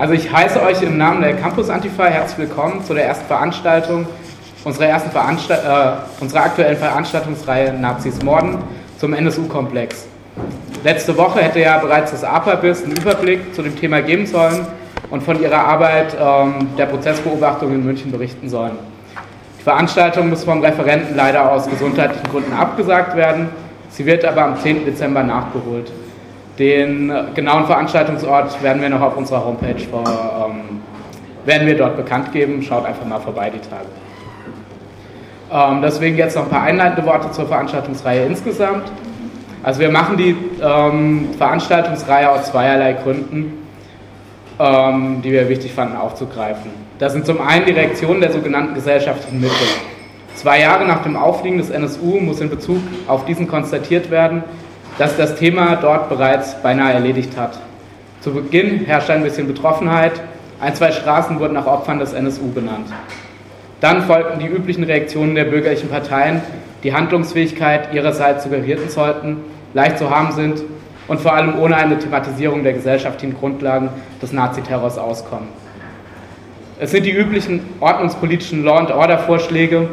Also ich heiße euch im Namen der Campus Antifa herzlich willkommen zu der ersten Veranstaltung unserer aktuellen Veranstaltungsreihe Nazis morden zum NSU-Komplex. Letzte Woche hätte ja bereits das APABIS einen Überblick zu dem Thema geben sollen und von ihrer Arbeit der Prozessbeobachtung in München berichten sollen. Die Veranstaltung muss vom Referenten leider aus gesundheitlichen Gründen abgesagt werden. Sie wird aber am 10. Dezember nachgeholt. Den genauen Veranstaltungsort werden wir noch auf unserer Homepage werden wir dort bekannt geben. Schaut einfach mal vorbei die Tage. Deswegen jetzt noch ein paar einleitende Worte zur Veranstaltungsreihe insgesamt. Also wir machen die Veranstaltungsreihe aus zweierlei Gründen, die wir wichtig fanden aufzugreifen. Das sind zum einen die Reaktionen der sogenannten gesellschaftlichen Mitte. 2 Jahre nach dem Auffliegen des NSU muss in Bezug auf diesen konstatiert werden, dass das Thema dort bereits beinahe erledigt hat. Zu Beginn herrschte ein bisschen Betroffenheit, 1, 2 Straßen wurden nach Opfern des NSU benannt. Dann folgten die üblichen Reaktionen der bürgerlichen Parteien, die Handlungsfähigkeit ihrerseits suggerierten sollten, leicht zu haben sind und vor allem ohne eine Thematisierung der gesellschaftlichen Grundlagen des Naziterrors auskommen. Es sind die üblichen ordnungspolitischen Law-and-Order-Vorschläge,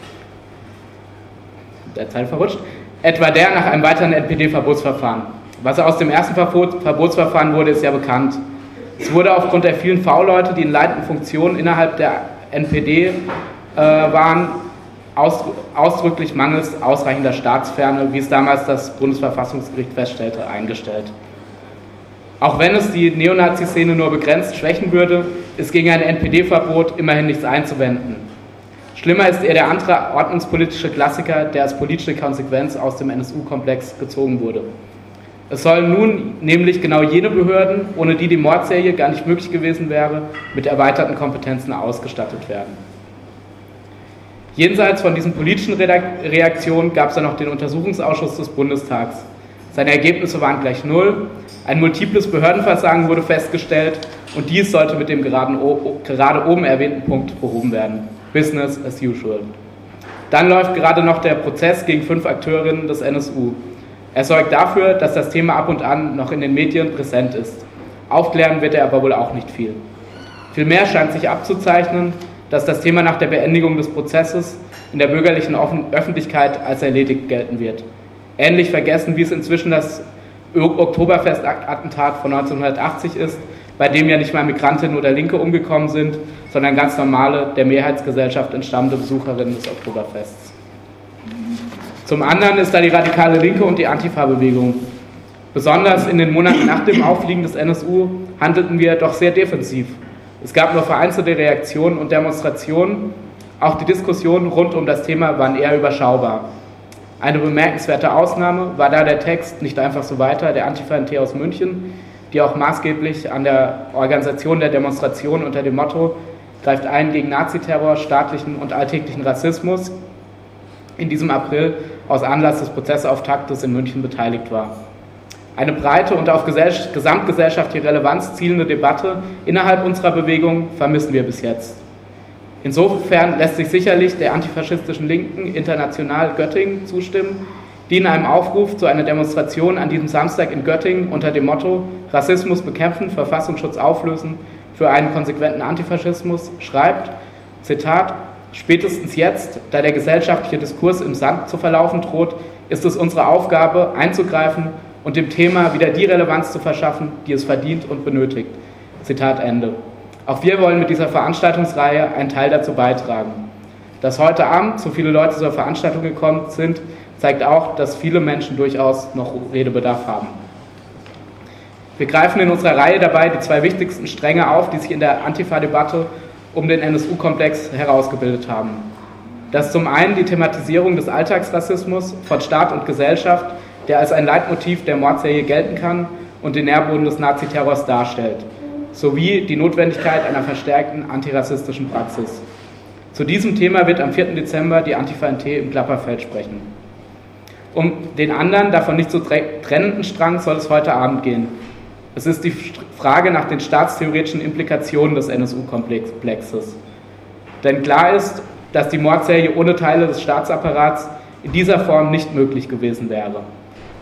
etwa der nach einem weiteren NPD-Verbotsverfahren. Was aus dem ersten Verbotsverfahren wurde, ist ja bekannt. Es wurde aufgrund der vielen V-Leute, die in leitenden Funktionen innerhalb der NPD waren, ausdrücklich mangels ausreichender Staatsferne, wie es damals das Bundesverfassungsgericht feststellte, eingestellt. Auch wenn es die Neonazi-Szene nur begrenzt schwächen würde, ist gegen ein NPD-Verbot immerhin nichts einzuwenden. Schlimmer ist eher der andere ordnungspolitische Klassiker, der als politische Konsequenz aus dem NSU-Komplex gezogen wurde. Es sollen nun nämlich genau jene Behörden, ohne die die Mordserie gar nicht möglich gewesen wäre, mit erweiterten Kompetenzen ausgestattet werden. Jenseits von diesen politischen Reaktionen gab es dann noch den Untersuchungsausschuss des Bundestags. Seine Ergebnisse waren gleich 0. Ein multiples Behördenversagen wurde festgestellt und dies sollte mit dem gerade oben erwähnten Punkt behoben werden. Business as usual. Dann läuft gerade noch der Prozess gegen 5 Akteurinnen des NSU. Er sorgt dafür, dass das Thema ab und an noch in den Medien präsent ist. Aufklären wird er aber wohl auch nicht viel. Vielmehr scheint sich abzuzeichnen, dass das Thema nach der Beendigung des Prozesses in der bürgerlichen Öffentlichkeit als erledigt gelten wird. Ähnlich vergessen, wie es inzwischen das Oktoberfest-Attentat von 1980 ist, bei dem ja nicht mal Migrantinnen oder Linke umgekommen sind, sondern ganz normale, der Mehrheitsgesellschaft entstammende Besucherinnen des Oktoberfests. Zum anderen ist da die radikale Linke und die Antifa-Bewegung. Besonders in den Monaten nach dem Auffliegen des NSU handelten wir doch sehr defensiv. Es gab nur vereinzelte Reaktionen und Demonstrationen. Auch die Diskussionen rund um das Thema waren eher überschaubar. Eine bemerkenswerte Ausnahme war da der Text Nicht einfach so weiter der Antifa-NT aus München, die auch maßgeblich an der Organisation der Demonstration unter dem Motto Greift ein gegen Naziterror, staatlichen und alltäglichen Rassismus in diesem April aus Anlass des Prozessauftaktes in München beteiligt war. Eine breite und auf gesamtgesellschaftliche Relevanz zielende Debatte innerhalb unserer Bewegung vermissen wir bis jetzt. Insofern lässt sich sicherlich der antifaschistischen Linken International Göttingen zustimmen, die in einem Aufruf zu einer Demonstration an diesem Samstag in Göttingen unter dem Motto Rassismus bekämpfen, Verfassungsschutz auflösen für einen konsequenten Antifaschismus schreibt, Zitat, spätestens jetzt, da der gesellschaftliche Diskurs im Sand zu verlaufen droht, ist es unsere Aufgabe, einzugreifen und dem Thema wieder die Relevanz zu verschaffen, die es verdient und benötigt. Zitat Ende. Auch wir wollen mit dieser Veranstaltungsreihe einen Teil dazu beitragen. Dass heute Abend so viele Leute zur Veranstaltung gekommen sind, zeigt auch, dass viele Menschen durchaus noch Redebedarf haben. Wir greifen in unserer Reihe dabei die 2 wichtigsten Stränge auf, die sich in der Antifa-Debatte um den NSU-Komplex herausgebildet haben. Das ist zum einen die Thematisierung des Alltagsrassismus von Staat und Gesellschaft, der als ein Leitmotiv der Mordserie gelten kann und den Nährboden des Naziterrors darstellt, sowie die Notwendigkeit einer verstärkten antirassistischen Praxis. Zu diesem Thema wird am 4. Dezember die Antifa-NT im Klapperfeld sprechen. Um den anderen, davon nicht so trennenden Strang soll es heute Abend gehen. Es ist die Frage nach den staatstheoretischen Implikationen des NSU-Komplexes. Denn klar ist, dass die Mordserie ohne Teile des Staatsapparats in dieser Form nicht möglich gewesen wäre.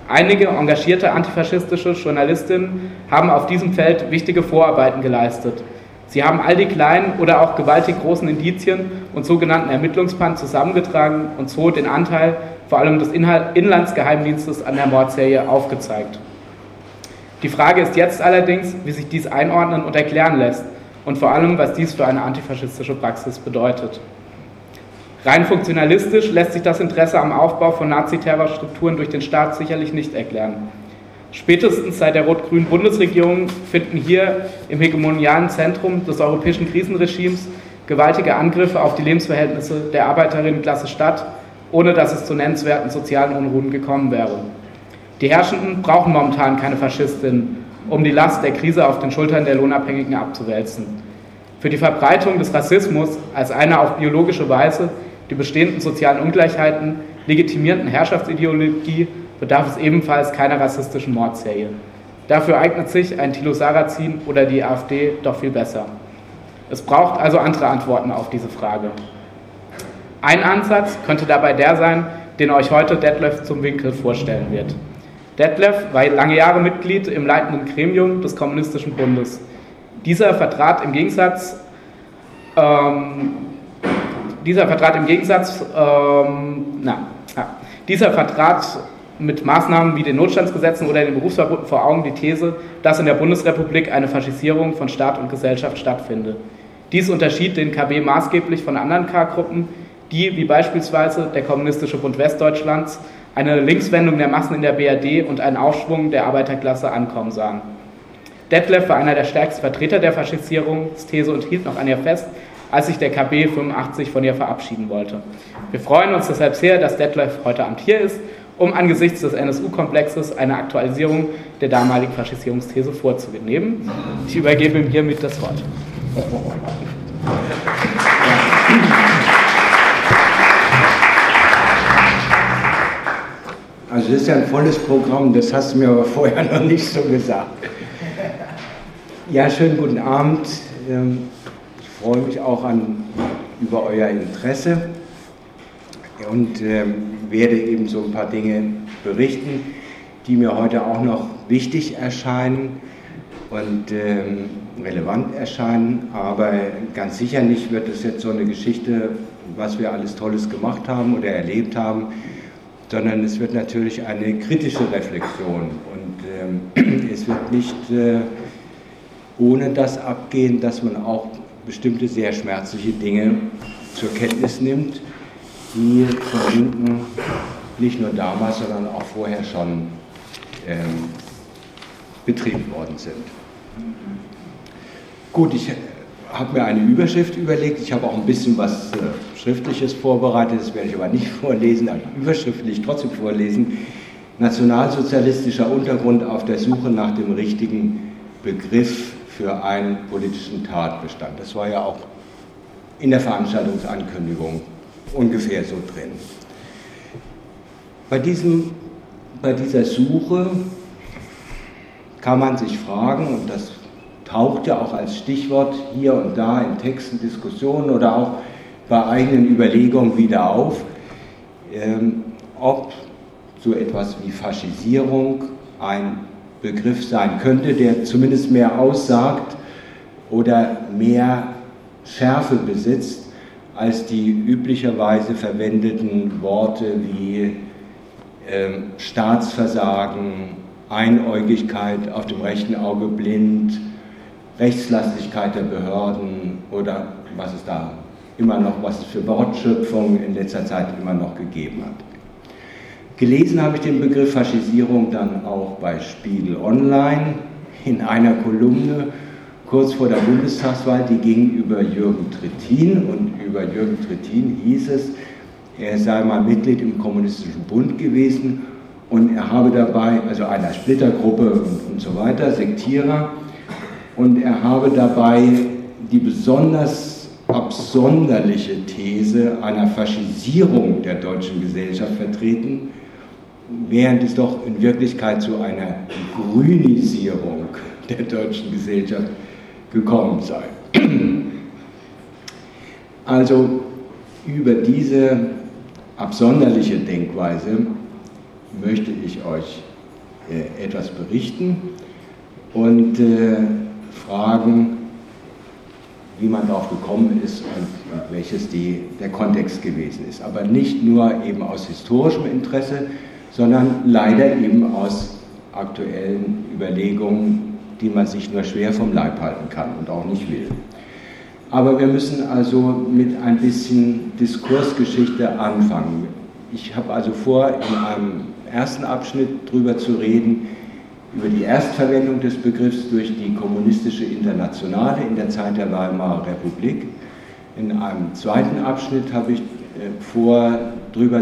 Einige engagierte antifaschistische Journalistinnen haben auf diesem Feld wichtige Vorarbeiten geleistet. Sie haben all die kleinen oder auch gewaltig großen Indizien und sogenannten Ermittlungspannen zusammengetragen und so den Anteil vor allem des Inlandsgeheimdienstes an der Mordserie aufgezeigt. Die Frage ist jetzt allerdings, wie sich dies einordnen und erklären lässt und vor allem, was dies für eine antifaschistische Praxis bedeutet. Rein funktionalistisch lässt sich das Interesse am Aufbau von Nazi-Terrorstrukturen durch den Staat sicherlich nicht erklären. Spätestens seit der rot-grünen Bundesregierung finden hier im hegemonialen Zentrum des europäischen Krisenregimes gewaltige Angriffe auf die Lebensverhältnisse der Arbeiterinnenklasse statt, ohne dass es zu nennenswerten sozialen Unruhen gekommen wäre. Die Herrschenden brauchen momentan keine Faschistinnen, um die Last der Krise auf den Schultern der Lohnabhängigen abzuwälzen. Für die Verbreitung des Rassismus als eine auf biologische Weise die bestehenden sozialen Ungleichheiten legitimierenden Herrschaftsideologie bedarf es ebenfalls keiner rassistischen Mordserie. Dafür eignet sich ein Thilo Sarrazin oder die AfD doch viel besser. Es braucht also andere Antworten auf diese Frage. Ein Ansatz könnte dabei der sein, den euch heute Detlef zum Winkel vorstellen wird. Detlef war lange Jahre Mitglied im leitenden Gremium des Kommunistischen Bundes. Dieser vertrat im Gegensatz mit Maßnahmen wie den Notstandsgesetzen oder den Berufsverboten vor Augen die These, dass in der Bundesrepublik eine Faschisierung von Staat und Gesellschaft stattfinde. Dies unterschied den KB maßgeblich von anderen K-Gruppen, die, wie beispielsweise der Kommunistische Bund Westdeutschlands, eine Linkswendung der Massen in der BRD und einen Aufschwung der Arbeiterklasse ankommen sahen. Detlef war einer der stärksten Vertreter der Faschisierungsthese und hielt noch an ihr fest, als sich der KB 85 von ihr verabschieden wollte. Wir freuen uns deshalb sehr, dass Detlef heute Abend hier ist, um angesichts des NSU-Komplexes eine Aktualisierung der damaligen Faschisierungsthese vorzunehmen. Ich übergebe ihm hiermit das Wort. Also das ist ja ein volles Programm, das hast du mir aber vorher noch nicht so gesagt. Ja, schönen guten Abend. Ich freue mich auch über euer Interesse und werde eben so ein paar Dinge berichten, die mir heute auch noch wichtig erscheinen und relevant erscheinen, aber ganz sicher nicht wird es jetzt so eine Geschichte, was wir alles Tolles gemacht haben oder erlebt haben, sondern es wird natürlich eine kritische Reflexion und es wird nicht ohne das abgehen, dass man auch bestimmte sehr schmerzliche Dinge zur Kenntnis nimmt, die von Linken nicht nur damals, sondern auch vorher schon betrieben worden sind. Gut, ich habe mir eine Überschrift überlegt, ich habe auch ein bisschen was Schriftliches vorbereitet, das werde ich aber nicht vorlesen, aber die Überschrift will ich trotzdem vorlesen. Nationalsozialistischer Untergrund auf der Suche nach dem richtigen Begriff für einen politischen Tatbestand. Das war ja auch in der Veranstaltungsankündigung ungefähr so drin. Bei dieser Suche kann man sich fragen, und das taucht ja auch als Stichwort hier und da in Texten, Diskussionen oder auch bei eigenen Überlegungen wieder auf, ob so etwas wie Faschisierung ein Begriff sein könnte, der zumindest mehr aussagt oder mehr Schärfe besitzt als die üblicherweise verwendeten Worte wie Staatsversagen, Einäugigkeit, auf dem rechten Auge blind, Rechtslastigkeit der Behörden oder was es da immer noch, was es für Wortschöpfungen in letzter Zeit immer noch gegeben hat. Gelesen habe ich den Begriff Faschisierung dann auch bei Spiegel Online in einer Kolumne kurz vor der Bundestagswahl, die ging über Jürgen Trittin, und über Jürgen Trittin hieß es, er sei mal Mitglied im Kommunistischen Bund gewesen und er habe dabei, also einer Splittergruppe und so weiter, Sektierer, und er habe dabei die besonders absonderliche These einer Faschisierung der deutschen Gesellschaft vertreten, während es doch in Wirklichkeit zu einer Grünisierung der deutschen Gesellschaft gekommen sei. Also über diese absonderliche Denkweise möchte ich euch etwas berichten und fragen, wie man darauf gekommen ist und welches der Kontext gewesen ist. Aber nicht nur eben aus historischem Interesse, sondern leider eben aus aktuellen Überlegungen, die man sich nur schwer vom Leib halten kann und auch nicht will. Aber wir müssen also mit ein bisschen Diskursgeschichte anfangen. Ich habe also vor, in einem ersten Abschnitt darüber zu reden, über die Erstverwendung des Begriffs durch die kommunistische Internationale in der Zeit der Weimarer Republik. In einem zweiten Abschnitt habe ich vor, darüber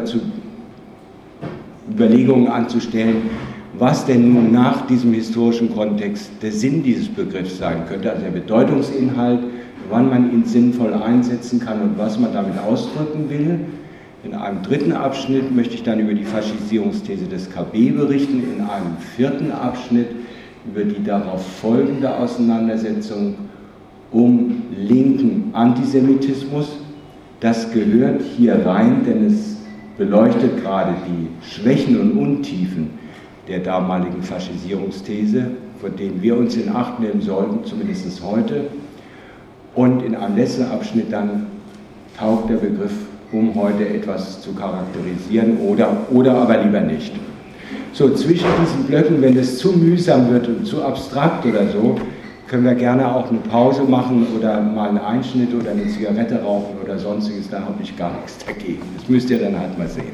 Überlegungen anzustellen, was denn nun nach diesem historischen Kontext der Sinn dieses Begriffs sein könnte, also der Bedeutungsinhalt, wann man ihn sinnvoll einsetzen kann und was man damit ausdrücken will. In einem dritten Abschnitt möchte ich dann über die Faschisierungsthese des KB berichten, in einem vierten Abschnitt über die darauf folgende Auseinandersetzung um linken Antisemitismus. Das gehört hier rein, denn es beleuchtet gerade die Schwächen und Untiefen der damaligen Faschisierungsthese, von denen wir uns in Acht nehmen sollten, zumindest heute. Und in einem letzten Abschnitt dann taugt der Begriff, um heute etwas zu charakterisieren oder aber lieber nicht. So, zwischen diesen Blöcken, wenn es zu mühsam wird und zu abstrakt oder so, können wir gerne auch eine Pause machen oder mal einen Einschnitt oder eine Zigarette rauchen oder sonstiges, da habe ich gar nichts dagegen. Das müsst ihr dann halt mal sehen.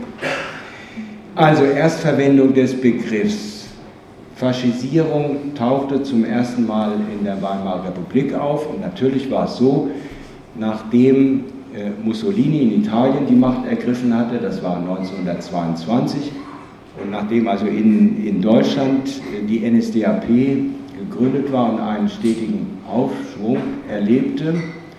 Also Erstverwendung des Begriffs. Faschisierung tauchte zum ersten Mal in der Weimarer Republik auf und natürlich war es so, nachdem Mussolini in Italien die Macht ergriffen hatte, das war 1922, und nachdem also in Deutschland die NSDAP gegründet war und einen stetigen Aufschwung erlebte,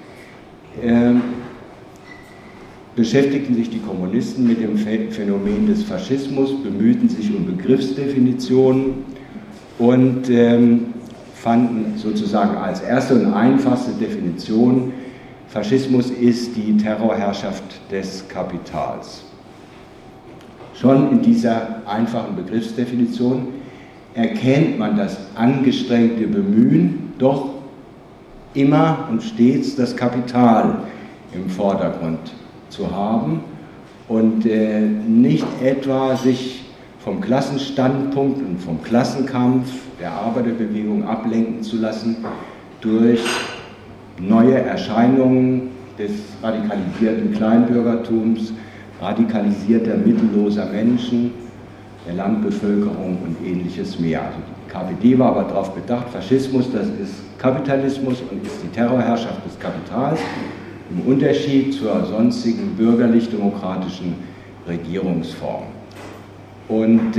beschäftigten sich die Kommunisten mit dem Phänomen des Faschismus, bemühten sich um Begriffsdefinitionen und fanden sozusagen als erste und einfachste Definition, Faschismus ist die Terrorherrschaft des Kapitals. Schon in dieser einfachen Begriffsdefinition erkennt man das angestrengte Bemühen, doch immer und stets das Kapital im Vordergrund zu haben und nicht etwa sich vom Klassenstandpunkt und vom Klassenkampf der Arbeiterbewegung ablenken zu lassen durch neue Erscheinungen des radikalisierten Kleinbürgertums, radikalisierter mittelloser Menschen, der Landbevölkerung und ähnliches mehr. Also die KPD war aber darauf bedacht, Faschismus, das ist Kapitalismus und ist die Terrorherrschaft des Kapitals, im Unterschied zur sonstigen bürgerlich-demokratischen Regierungsform. Und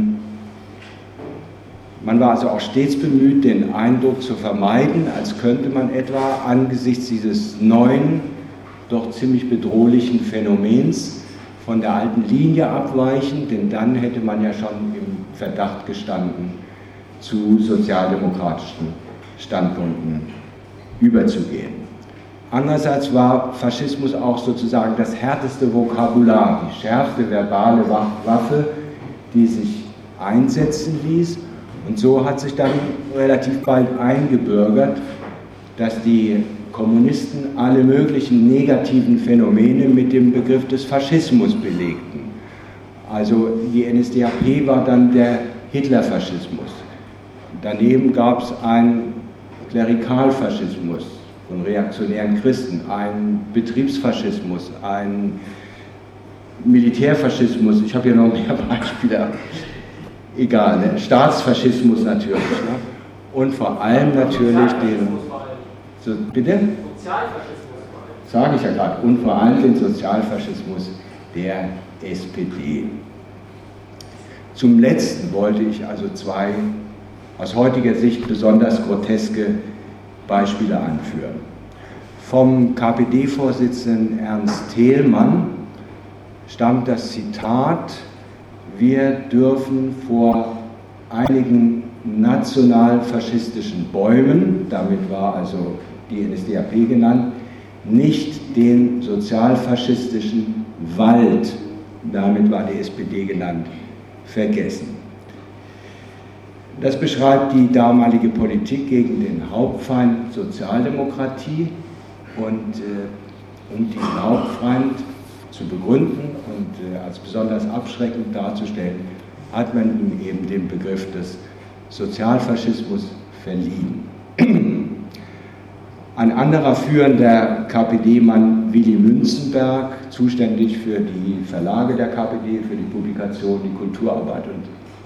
man war also auch stets bemüht, den Eindruck zu vermeiden, als könnte man etwa angesichts dieses neuen, doch ziemlich bedrohlichen Phänomens von der alten Linie abweichen, denn dann hätte man ja schon im Verdacht gestanden, zu sozialdemokratischen Standpunkten überzugehen. Andererseits war Faschismus auch sozusagen das härteste Vokabular, die schärfste verbale Waffe, die sich einsetzen ließ. Und so hat sich dann relativ bald eingebürgert, dass die Kommunisten alle möglichen negativen Phänomene mit dem Begriff des Faschismus belegten. Also die NSDAP war dann der Hitlerfaschismus. Daneben gab es einen Klerikalfaschismus von reaktionären Christen, einen Betriebsfaschismus, einen Militärfaschismus, ich habe hier noch mehr Beispiele, egal, ne? Staatsfaschismus natürlich, ne? Und vor allem natürlich den, so, bitte? Sozialfaschismus. Sage ich ja gerade, und vor allem den Sozialfaschismus der SPD. Zum Letzten wollte ich also zwei aus heutiger Sicht besonders groteske Beispiele anführen. Vom KPD-Vorsitzenden Ernst Thälmann stammt das Zitat: Wir dürfen vor einigen nationalfaschistischen Bäumen, damit war also die NSDAP genannt, nicht den sozialfaschistischen Wald, damit war die SPD genannt, vergessen. Das beschreibt die damalige Politik gegen den Hauptfeind Sozialdemokratie und um diesen Hauptfeind zu begründen und als besonders abschreckend darzustellen, hat man ihm eben den Begriff des Sozialfaschismus verliehen. Ein anderer führender KPD-Mann, Willy Münzenberg, zuständig für die Verlage der KPD, für die Publikation, die Kulturarbeit und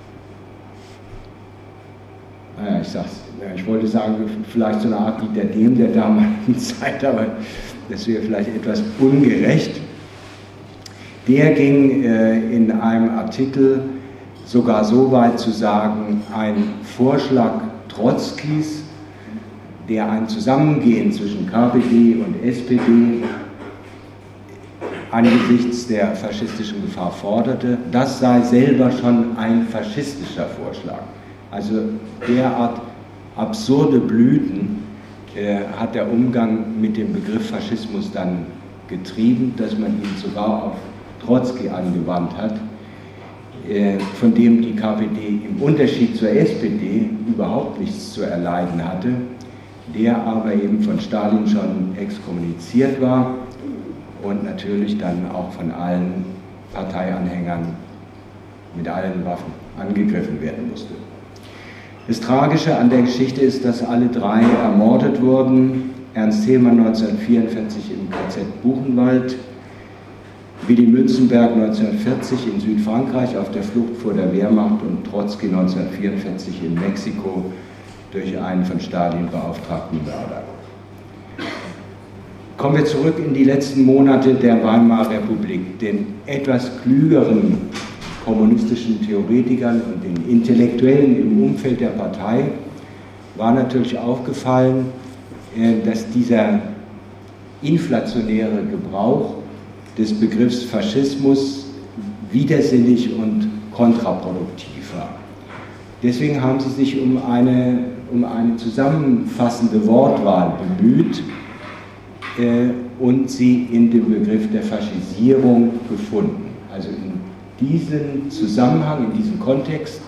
ich wollte sagen, vielleicht so eine Art Dieter Dehm der damaligen Zeit, aber das wäre vielleicht etwas ungerecht. Der ging in einem Artikel sogar so weit zu sagen, ein Vorschlag Trotzkis, der ein Zusammengehen zwischen KPD und SPD angesichts der faschistischen Gefahr forderte, das sei selber schon ein faschistischer Vorschlag. Also derart absurde Blüten hat der Umgang mit dem Begriff Faschismus dann getrieben, dass man ihn sogar auf Trotzki angewandt hat, von dem die KPD im Unterschied zur SPD überhaupt nichts zu erleiden hatte, der aber eben von Stalin schon exkommuniziert war und natürlich dann auch von allen Parteianhängern mit allen Waffen angegriffen werden musste. Das Tragische an der Geschichte ist, dass alle drei ermordet wurden. Ernst Thälmann 1944 im KZ Buchenwald, Willy Münzenberg 1940 in Südfrankreich auf der Flucht vor der Wehrmacht und Trotzki 1944 in Mexiko durch einen von Stalin beauftragten Mörder. Kommen wir zurück in die letzten Monate der Weimarer Republik. Den etwas klügeren kommunistischen Theoretikern und den Intellektuellen im Umfeld der Partei war natürlich aufgefallen, dass dieser inflationäre Gebrauch des Begriffs Faschismus widersinnig und kontraproduktiv war. Deswegen haben sie sich um eine zusammenfassende Wortwahl bemüht und sie in dem Begriff der Faschisierung gefunden. Also in diesen Zusammenhang, in diesem Kontext,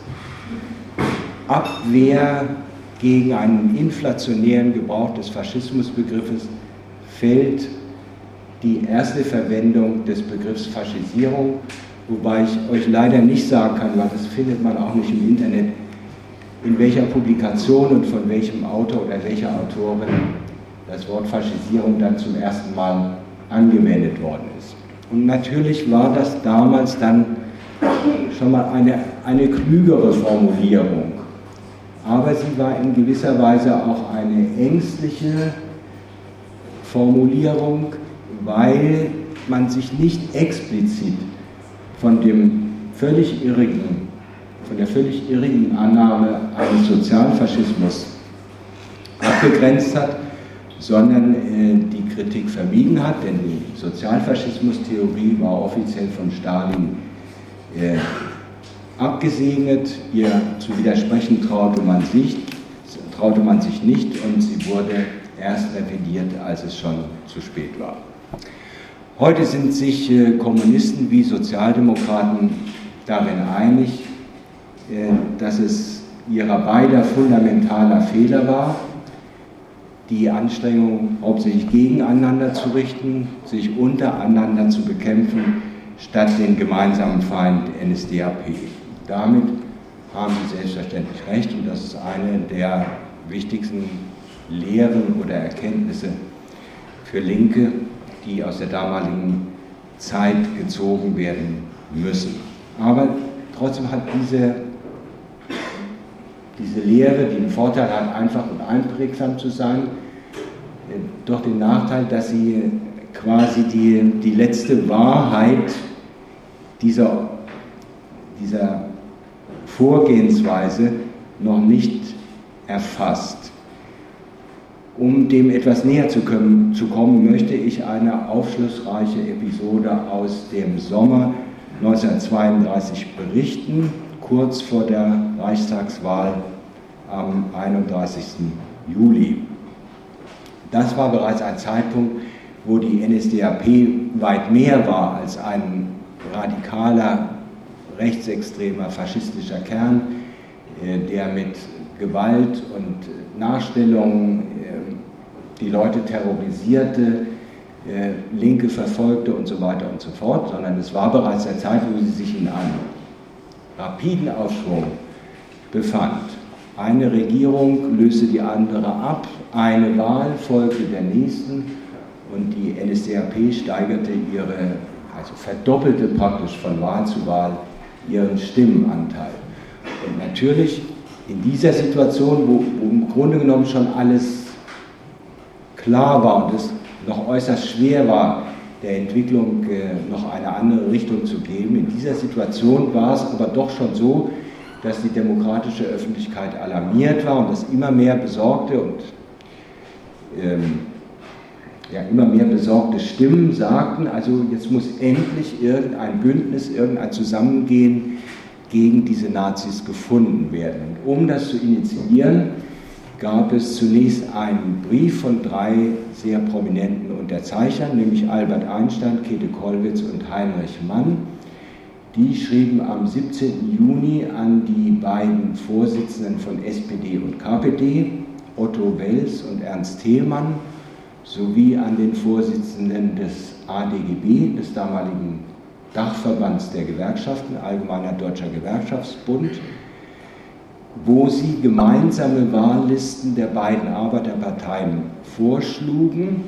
Abwehr gegen einen inflationären Gebrauch des Faschismusbegriffes fällt die erste Verwendung des Begriffs Faschisierung, wobei ich euch leider nicht sagen kann, weil das findet man auch nicht im Internet, in welcher Publikation und von welchem Autor oder welcher Autorin das Wort Faschisierung dann zum ersten Mal angewendet worden ist. Und natürlich war das damals dann schon mal eine klügere Formulierung, aber sie war in gewisser Weise auch eine ängstliche Formulierung, weil man sich nicht explizit von der völlig irrigen Annahme eines Sozialfaschismus abgegrenzt hat, sondern die Kritik vermieden hat, denn die Sozialfaschismustheorie war offiziell von Stalin abgesegnet, ihr zu widersprechen traute man sich nicht und sie wurde erst revidiert, als es schon zu spät war. Heute sind sich Kommunisten wie Sozialdemokraten darin einig, dass es ihrer beider fundamentaler Fehler war, die Anstrengungen hauptsächlich gegeneinander zu richten, sich untereinander zu bekämpfen, statt den gemeinsamen Feind NSDAP. Damit haben sie selbstverständlich recht und das ist eine der wichtigsten Lehren oder Erkenntnisse für Linke, die aus der damaligen Zeit gezogen werden müssen. Aber trotzdem hat diese Lehre, die den Vorteil hat, einfach und einprägsam zu sein, doch den Nachteil, dass sie quasi die letzte Wahrheit dieser Vorgehensweise noch nicht erfasst. Um dem etwas näher zu kommen, möchte ich eine aufschlussreiche Episode aus dem Sommer 1932 berichten, kurz vor der Reichstagswahl am 31. Juli. Das war bereits ein Zeitpunkt, wo die NSDAP weit mehr war als ein radikaler, rechtsextremer, faschistischer Kern. der mit Gewalt und Nachstellung die Leute terrorisierte, Linke verfolgte und so weiter und so fort, sondern es war bereits der Zeit, wo sie sich in einem rapiden Aufschwung befand. Eine Regierung löste die andere ab, eine Wahl folgte der nächsten und die NSDAP steigerte also verdoppelte praktisch von Wahl zu Wahl ihren Stimmenanteil. Und natürlich in dieser Situation, wo im Grunde genommen schon alles klar war und es noch äußerst schwer war, der Entwicklung noch eine andere Richtung zu geben, in dieser Situation war es aber doch schon so, dass die demokratische Öffentlichkeit alarmiert war und das immer mehr besorgte und immer mehr besorgte Stimmen sagten, also jetzt muss endlich irgendein Bündnis, irgendein Zusammengehen gegen diese Nazis gefunden werden. Und um das zu initiieren, gab es zunächst einen Brief von 3 sehr prominenten Unterzeichnern, nämlich Albert Einstein, Käthe Kollwitz und Heinrich Mann. Die schrieben am 17. Juni an die beiden Vorsitzenden von SPD und KPD, Otto Wels und Ernst Thälmann, sowie an den Vorsitzenden des ADGB, des damaligen Dachverbands der Gewerkschaften, Allgemeiner Deutscher Gewerkschaftsbund, wo sie gemeinsame Wahllisten der beiden Arbeiterparteien vorschlugen,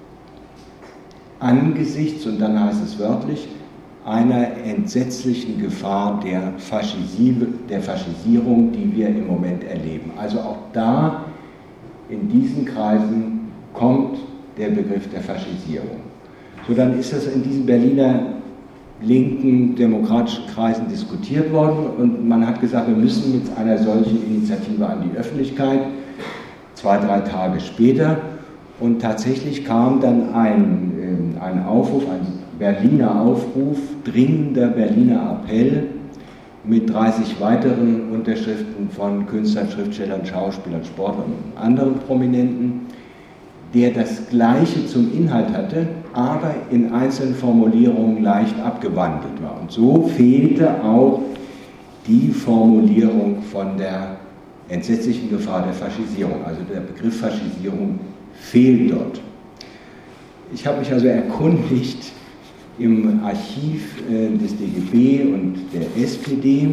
angesichts, und dann heißt es wörtlich, einer entsetzlichen Gefahr der Faschisierung, die wir im Moment erleben. Also auch da, in diesen Kreisen, kommt der Begriff der Faschisierung. So, dann ist das in diesen Berliner linken demokratischen Kreisen diskutiert worden und man hat gesagt, wir müssen mit einer solchen Initiative an die Öffentlichkeit, 2, 3 Tage später, und tatsächlich kam dann ein Aufruf, ein Berliner Aufruf, dringender Berliner Appell mit 30 weiteren Unterschriften von Künstlern, Schriftstellern, Schauspielern, Sportlern und anderen Prominenten, der das Gleiche zum Inhalt hatte, aber in einzelnen Formulierungen leicht abgewandelt war. Und so fehlte auch die Formulierung von der entsetzlichen Gefahr der Faschisierung. Also der Begriff Faschisierung fehlt dort. Ich habe mich also erkundigt im Archiv des DGB und der SPD,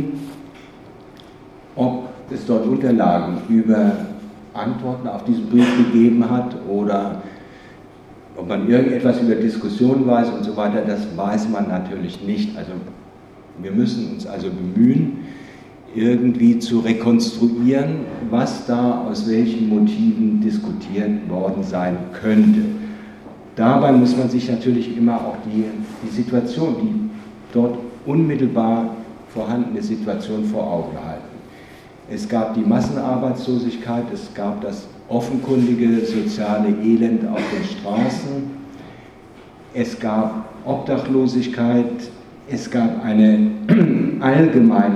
ob es dort Unterlagen über Antworten auf diesen Brief gegeben hat oder ob man irgendetwas über Diskussionen weiß und so weiter, das weiß man natürlich nicht. Also wir müssen uns also bemühen, irgendwie zu rekonstruieren, was da aus welchen Motiven diskutiert worden sein könnte. Dabei muss man sich natürlich immer auch die Situation, die dort unmittelbar vorhandene Situation vor Augen halten. Es gab die Massenarbeitslosigkeit, es gab das offenkundige soziale Elend auf den Straßen, es gab Obdachlosigkeit, es gab eine allgemeine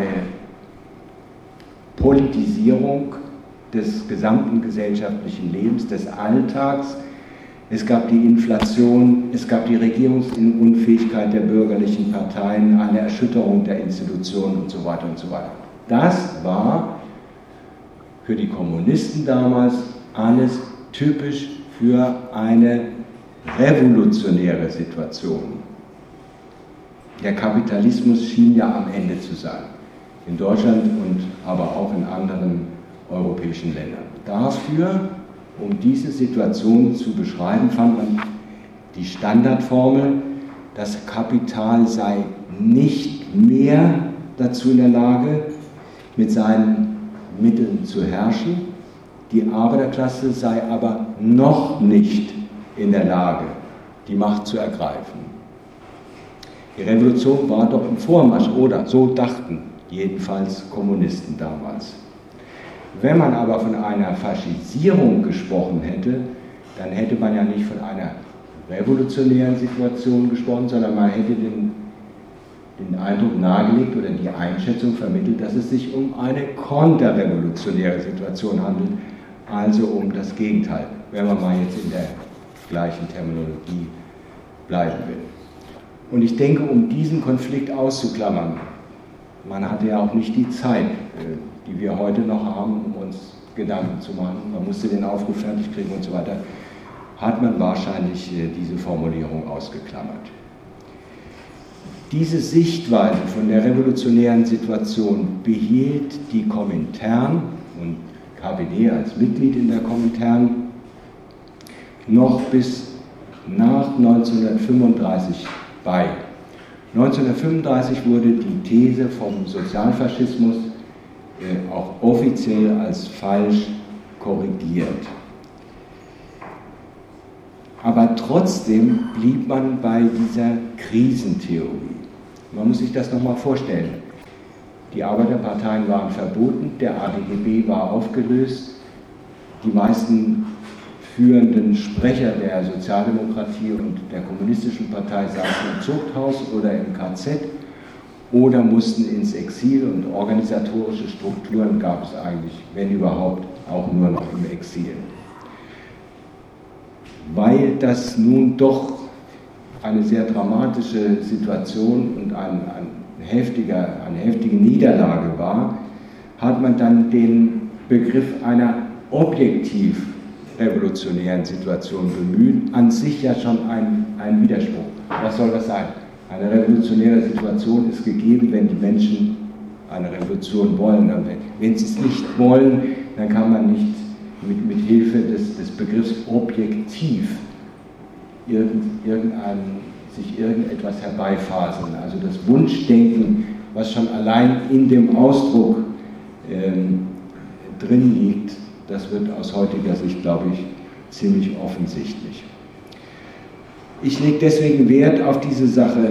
Politisierung des gesamten gesellschaftlichen Lebens, des Alltags. Es gab die Inflation, es gab die Regierungsunfähigkeit der bürgerlichen Parteien, eine Erschütterung der Institutionen und so weiter und so weiter. Das war für die Kommunisten damals alles typisch für eine revolutionäre Situation. Der Kapitalismus schien ja am Ende zu sein, in Deutschland und aber auch in anderen europäischen Ländern. Dafür, um diese Situation zu beschreiben, fand man die Standardformel, das Kapital sei nicht mehr dazu in der Lage, mit seinen Mitteln zu herrschen, die Arbeiterklasse sei aber noch nicht in der Lage, die Macht zu ergreifen. Die Revolution war doch im Vormarsch, oder so dachten jedenfalls Kommunisten damals. Wenn man aber von einer Faschisierung gesprochen hätte, dann hätte man ja nicht von einer revolutionären Situation gesprochen, sondern man hätte den Eindruck nahegelegt oder die Einschätzung vermittelt, dass es sich um eine konterrevolutionäre Situation handelt, also um das Gegenteil, wenn man mal jetzt in der gleichen Terminologie bleiben will. Und ich denke, um diesen Konflikt auszuklammern, man hatte ja auch nicht die Zeit, die wir heute noch haben, um uns Gedanken zu machen. Man musste den Aufruf fertig kriegen und so weiter. Hat man wahrscheinlich diese Formulierung ausgeklammert. Diese Sichtweise von der revolutionären Situation behielt die Komintern und KPD als Mitglied in der Komintern noch bis nach 1935 bei. 1935 wurde die These vom Sozialfaschismus auch offiziell als falsch korrigiert. Aber trotzdem blieb man bei dieser Krisentheorie. Man muss sich das nochmal vorstellen. Die Arbeiterparteien waren verboten, der ADGB war aufgelöst, die meisten führenden Sprecher der Sozialdemokratie und der Kommunistischen Partei saßen im Zuchthaus oder im KZ oder mussten ins Exil, und organisatorische Strukturen gab es eigentlich, wenn überhaupt, auch nur noch im Exil. Weil das nun doch eine sehr dramatische Situation und eine heftige Niederlage war, hat man dann den Begriff einer objektiv revolutionären Situation bemüht. An sich ja schon ein Widerspruch. Was soll das sein? Eine revolutionäre Situation ist gegeben, wenn die Menschen eine Revolution wollen. Wenn sie es nicht wollen, dann kann man nicht mit Hilfe des Begriffs objektiv sich irgendetwas herbeifaseln. Also das Wunschdenken, was schon allein in dem Ausdruck drin liegt, das wird aus heutiger Sicht, glaube ich, ziemlich offensichtlich. Ich lege deswegen Wert auf diese Sache,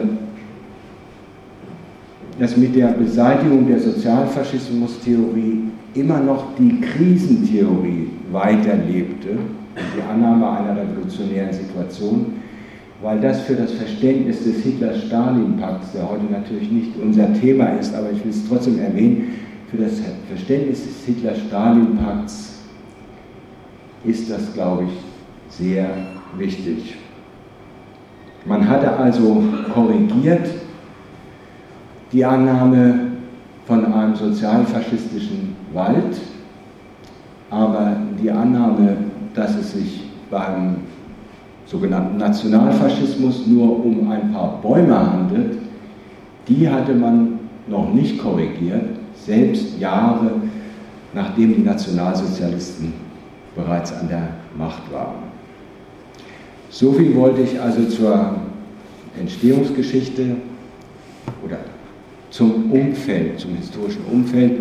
dass mit der Beseitigung der Sozialfaschismustheorie immer noch die Krisentheorie weiterlebte, die Annahme einer revolutionären Situation, weil das für das Verständnis des Hitler-Stalin-Pakts, der heute natürlich nicht unser Thema ist, aber ich will es trotzdem erwähnen, für das Verständnis des Hitler-Stalin-Pakts ist das, glaube ich, sehr wichtig. Man hatte also korrigiert die Annahme von einem sozialfaschistischen Wald, aber die Annahme, dass es sich beim sogenannten Nationalfaschismus nur um ein paar Bäume handelt, die hatte man noch nicht korrigiert, selbst Jahre nachdem die Nationalsozialisten bereits an der Macht waren. So viel wollte ich also zur Entstehungsgeschichte oder zum Umfeld, zum historischen Umfeld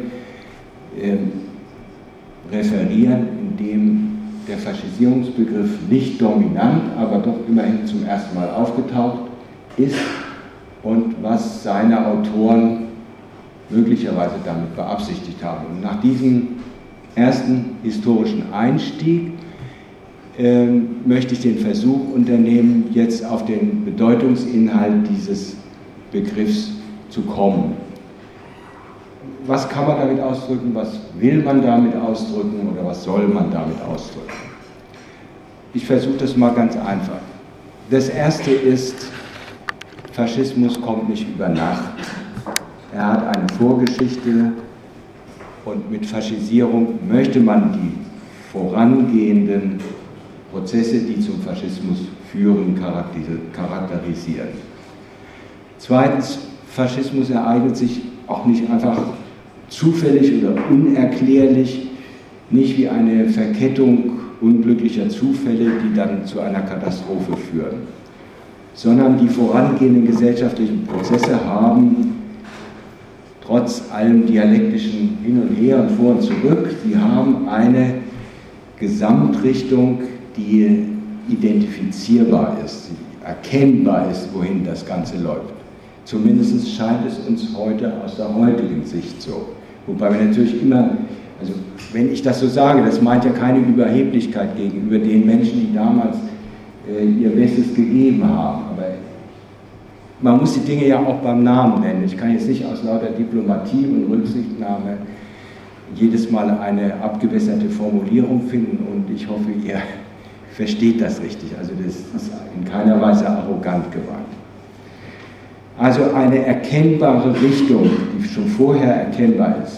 referieren, in dem der Faschisierungsbegriff nicht dominant, aber doch immerhin zum ersten Mal aufgetaucht ist und was seine Autoren möglicherweise damit beabsichtigt haben. Und nach diesem ersten historischen Einstieg möchte ich den Versuch unternehmen, jetzt auf den Bedeutungsinhalt dieses Begriffs zu kommen. Was kann man damit ausdrücken, was will man damit ausdrücken oder was soll man damit ausdrücken? Ich versuche das mal ganz einfach. Das erste ist, Faschismus kommt nicht über Nacht. Er hat eine Vorgeschichte und mit Faschisierung möchte man die vorangehenden Prozesse, die zum Faschismus führen, charakterisieren. Zweitens, Faschismus ereignet sich auch nicht einfach zufällig oder unerklärlich, nicht wie eine Verkettung unglücklicher Zufälle, die dann zu einer Katastrophe führen, sondern die vorangehenden gesellschaftlichen Prozesse haben trotz allem dialektischen Hin und Her und vor und zurück, sie haben eine Gesamtrichtung, die identifizierbar ist, erkennbar ist, wohin das Ganze läuft. Zumindest scheint es uns heute aus der heutigen Sicht so. Wobei wir natürlich immer, also wenn ich das so sage, das meint ja keine Überheblichkeit gegenüber den Menschen, die damals ihr Bestes gegeben haben. Aber man muss die Dinge ja auch beim Namen nennen. Ich kann jetzt nicht aus lauter Diplomatie und Rücksichtnahme jedes Mal eine abgewässerte Formulierung finden und ich hoffe, ihr versteht das richtig. Also das ist in keiner Weise arrogant gemeint. Also eine erkennbare Richtung, die schon vorher erkennbar ist.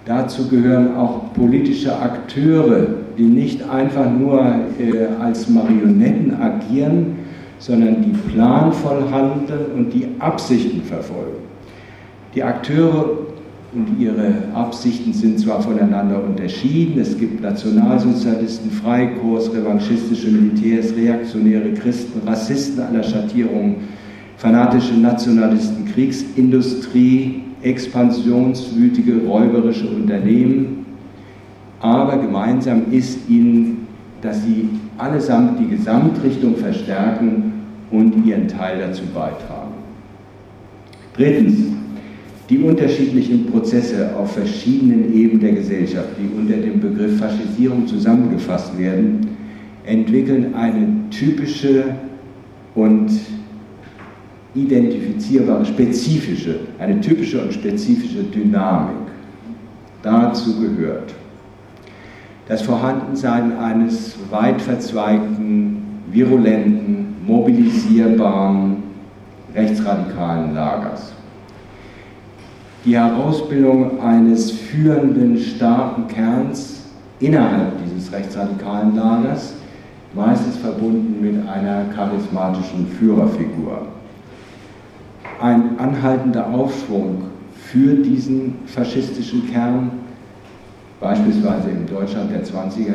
Dazu gehören auch politische Akteure, die nicht einfach nur als Marionetten agieren, sondern die planvoll handeln und die Absichten verfolgen. Die Akteure und ihre Absichten sind zwar voneinander unterschieden, es gibt Nationalsozialisten, Freikorps, revanchistische Militärs, reaktionäre Christen, Rassisten aller Schattierungen, fanatische Nationalisten, Kriegsindustrie, expansionswütige, räuberische Unternehmen, aber gemeinsam ist ihnen, dass sie allesamt die Gesamtrichtung verstärken und ihren Teil dazu beitragen. Drittens, die unterschiedlichen Prozesse auf verschiedenen Ebenen der Gesellschaft, die unter dem Begriff Faschisierung zusammengefasst werden, entwickeln eine typische und identifizierbare, eine typische und spezifische Dynamik. Dazu gehört das Vorhandensein eines weit verzweigten, virulenten, mobilisierbaren, rechtsradikalen Lagers. Die Herausbildung eines führenden, starken Kerns innerhalb dieses rechtsradikalen Lagers, meistens verbunden mit einer charismatischen Führerfigur. Ein anhaltender Aufschwung für diesen faschistischen Kern, beispielsweise in Deutschland der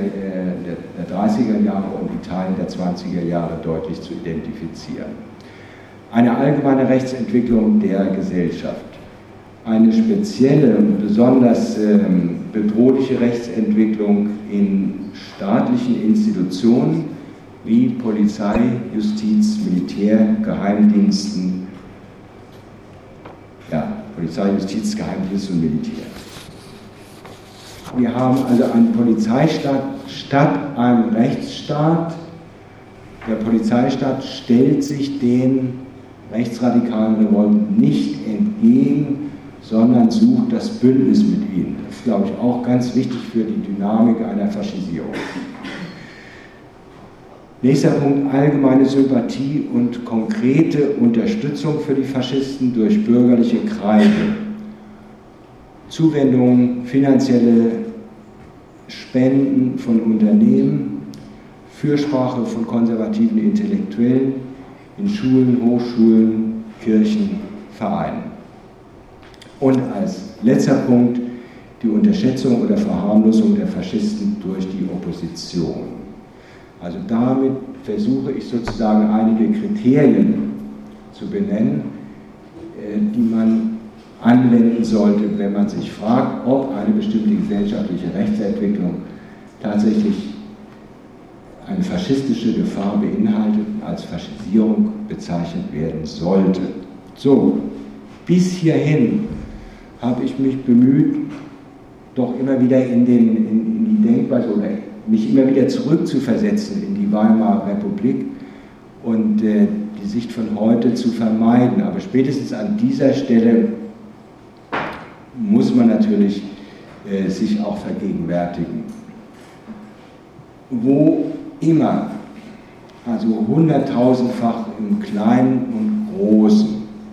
30er Jahre und Italien der 20er Jahre deutlich zu identifizieren. Eine allgemeine Rechtsentwicklung der Gesellschaft. Eine spezielle und besonders bedrohliche Rechtsentwicklung in staatlichen Institutionen wie Polizei, Justiz, Militär, Geheimdiensten, Polizei, Justiz, Geheimdienst und Militär. Wir haben also einen Polizeistaat statt einem Rechtsstaat. Der Polizeistaat stellt sich den rechtsradikalen Revolten nicht entgegen, sondern sucht das Bündnis mit ihnen. Das ist, glaube ich, auch ganz wichtig für die Dynamik einer Faschisierung. Nächster Punkt, allgemeine Sympathie und konkrete Unterstützung für die Faschisten durch bürgerliche Kreise. Zuwendungen, finanzielle Spenden von Unternehmen, Fürsprache von konservativen Intellektuellen in Schulen, Hochschulen, Kirchen, Vereinen. Und als letzter Punkt die Unterschätzung oder Verharmlosung der Faschisten durch die Opposition. Also damit versuche ich sozusagen einige Kriterien zu benennen, die man anwenden sollte, wenn man sich fragt, ob eine bestimmte gesellschaftliche Rechtsentwicklung tatsächlich eine faschistische Gefahr beinhaltet, als Faschisierung bezeichnet werden sollte. So, bis hierhin habe ich mich bemüht, doch immer wieder in die Denkweise oder mich immer wieder zurückzuversetzen in die Weimarer Republik und die Sicht von heute zu vermeiden. Aber spätestens an dieser Stelle muss man natürlich sich auch vergegenwärtigen. Wo immer, also 100.000-fach im Kleinen und Großen,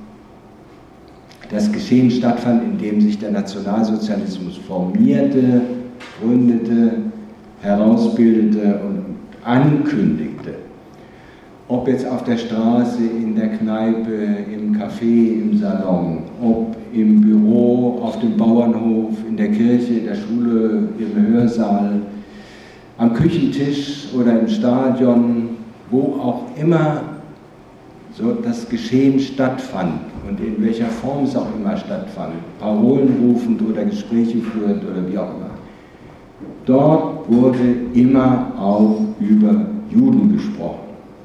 das Geschehen stattfand, in dem sich der Nationalsozialismus formierte, gründete, herausbildete und ankündigte. Ob jetzt auf der Straße, in der Kneipe, im Café, im Salon, ob im Büro, auf dem Bauernhof, in der Kirche, in der Schule, im Hörsaal, am Küchentisch oder im Stadion, wo auch immer so das Geschehen stattfand und in welcher Form es auch immer stattfand, Parolen rufend oder Gespräche führend oder wie auch immer. Dort wurde immer auch über Juden gesprochen.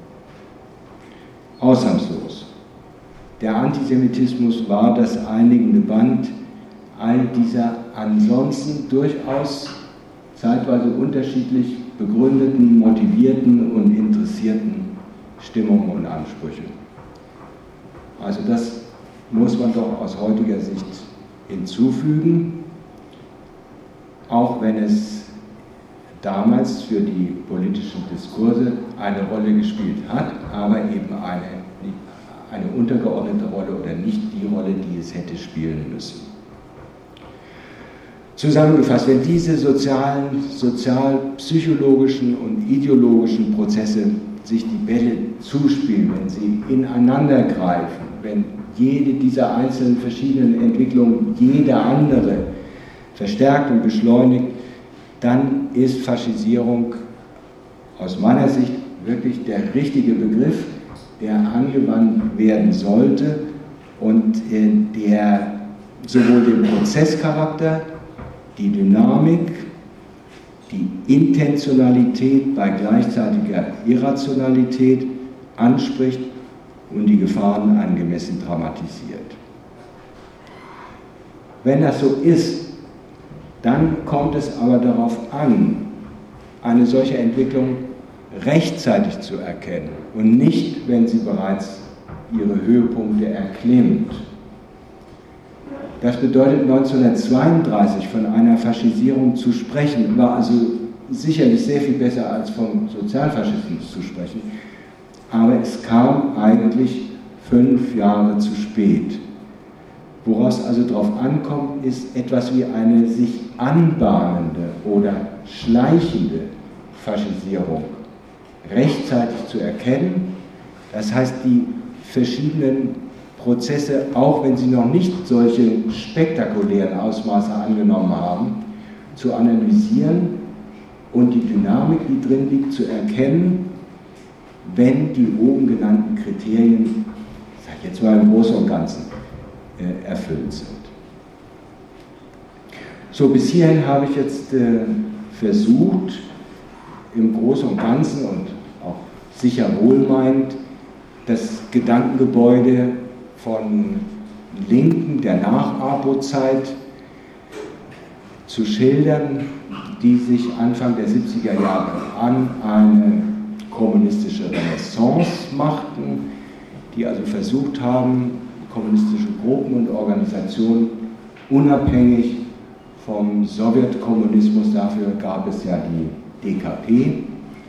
Ausnahmslos. Der Antisemitismus war das einigende Band all dieser ansonsten durchaus zeitweise unterschiedlich begründeten, motivierten und interessierten Stimmungen und Ansprüche. Also das muss man doch aus heutiger Sicht hinzufügen, auch wenn es damals für die politischen Diskurse eine Rolle gespielt hat, aber eben eine untergeordnete Rolle oder nicht die Rolle, die es hätte spielen müssen. Zusammengefasst, wenn diese sozial-psychologischen und ideologischen Prozesse sich die Bälle zuspielen, wenn sie ineinander greifen, wenn jede dieser einzelnen verschiedenen Entwicklungen jede andere verstärkt und beschleunigt, dann ist Faschisierung aus meiner Sicht wirklich der richtige Begriff, der angewandt werden sollte und der sowohl den Prozesscharakter, die Dynamik, die Intentionalität bei gleichzeitiger Irrationalität anspricht und die Gefahren angemessen dramatisiert. Wenn das so ist, dann kommt es aber darauf an, eine solche Entwicklung rechtzeitig zu erkennen und nicht, wenn sie bereits ihre Höhepunkte erklimmt. Das bedeutet, 1932 von einer Faschisierung zu sprechen, war also sicherlich sehr viel besser als vom Sozialfaschismus zu sprechen, aber es kam eigentlich 5 Jahre zu spät. Woraus also darauf ankommt, ist etwas wie eine sich anbahnende oder schleichende Faschisierung rechtzeitig zu erkennen, das heißt die verschiedenen Prozesse, auch wenn sie noch nicht solche spektakulären Ausmaße angenommen haben, zu analysieren und die Dynamik, die drin liegt, zu erkennen, wenn die oben genannten Kriterien, sag ich jetzt mal im Großen und Ganzen, erfüllt sind. So, bis hierhin habe ich jetzt versucht, im Großen und Ganzen und auch sicher wohlmeinend das Gedankengebäude von Linken der Nach-APO-Zeit zu schildern, die sich Anfang der 70er Jahre an eine kommunistische Renaissance machten, die also versucht haben, kommunistische Gruppen und Organisationen unabhängig vom Sowjetkommunismus, dafür gab es ja die DKP,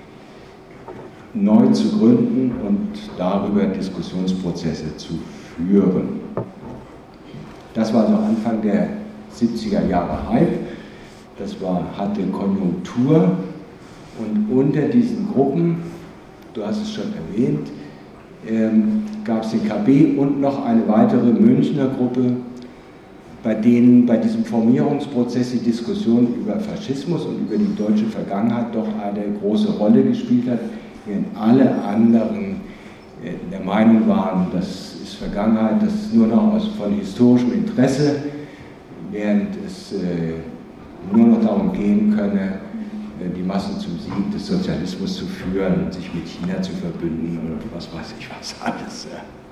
neu zu gründen und darüber Diskussionsprozesse zu führen. Das war so Anfang der 70er Jahre Hype, das hatte Konjunktur und unter diesen Gruppen, du hast es schon erwähnt, gab es den KB und noch eine weitere Münchner Gruppe, bei denen bei diesem Formierungsprozess die Diskussion über Faschismus und über die deutsche Vergangenheit doch eine große Rolle gespielt hat, während alle anderen der Meinung waren, das ist Vergangenheit, das ist nur noch von historischem Interesse, während es nur noch darum gehen könne, die Massen zum Sieg des Sozialismus zu führen und sich mit China zu verbünden und was weiß ich was alles.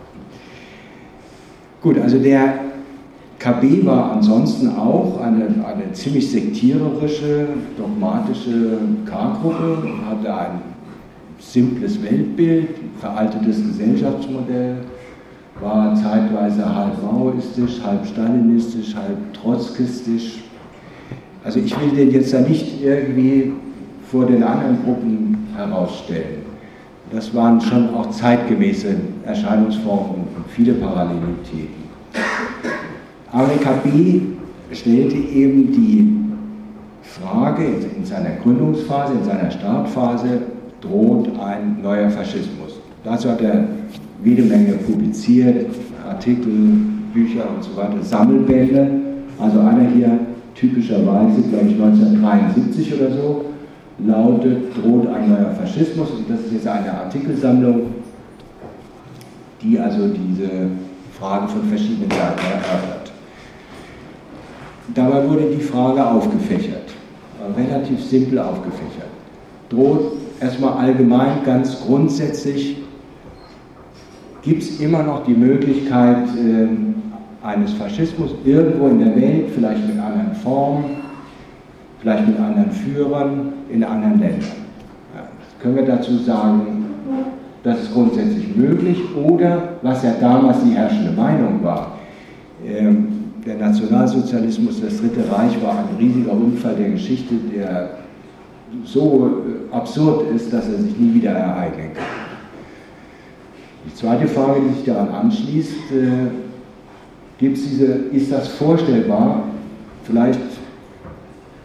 Gut, also der KB war ansonsten auch eine ziemlich sektiererische, dogmatische K-Gruppe, hatte ein simples Weltbild, veraltetes Gesellschaftsmodell, war zeitweise halb maoistisch, halb stalinistisch, halb trotzkistisch. Also ich will den jetzt da nicht irgendwie vor den anderen Gruppen herausstellen. Das waren schon auch zeitgemäße Erscheinungsformen und viele Parallelitäten. Aber der KB stellte eben die Frage in seiner Gründungsphase, in seiner Startphase, droht ein neuer Faschismus. Dazu hat er jede Menge publiziert, Artikel, Bücher und so weiter, Sammelbände. Also einer hier typischerweise, glaube ich 1973 oder so, lautet, droht ein neuer Faschismus. Und das ist jetzt eine Artikelsammlung, die also diese Frage von verschiedenen Seiten erörtert. Dabei wurde die Frage aufgefächert, relativ simpel aufgefächert. Droht erstmal allgemein, ganz grundsätzlich, gibt es immer noch die Möglichkeit eines Faschismus irgendwo in der Welt, vielleicht mit anderen Formen, vielleicht mit anderen Führern, in anderen Ländern. Ja, können wir dazu sagen, das ist grundsätzlich möglich, oder, was ja damals die herrschende Meinung war, der Nationalsozialismus, das Dritte Reich war ein riesiger Unfall der Geschichte, der so absurd ist, dass er sich nie wieder ereignen kann. Die zweite Frage, die sich daran anschließt, ist das vorstellbar, vielleicht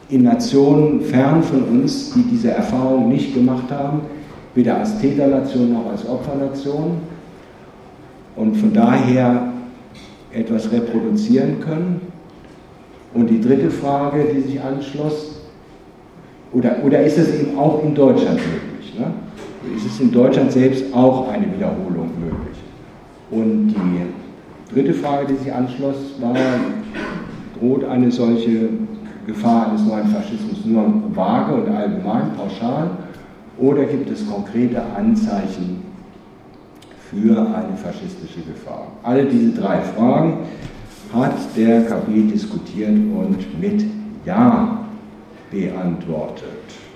in Nationen fern von uns, die diese Erfahrung nicht gemacht haben, weder als Täternation noch als Opfernation, und von daher etwas reproduzieren können. Und die dritte Frage, die sich anschloss, oder ist es eben auch in Deutschland möglich? Ne? Ist es in Deutschland selbst auch eine Wiederholung möglich? Und die dritte Frage, die sich anschloss, war, droht eine solche Gefahr eines neuen Faschismus nur vage und allgemein, pauschal, oder gibt es konkrete Anzeichen für eine faschistische Gefahr? Alle diese drei Fragen hat der KB diskutiert und mit Ja beantwortet.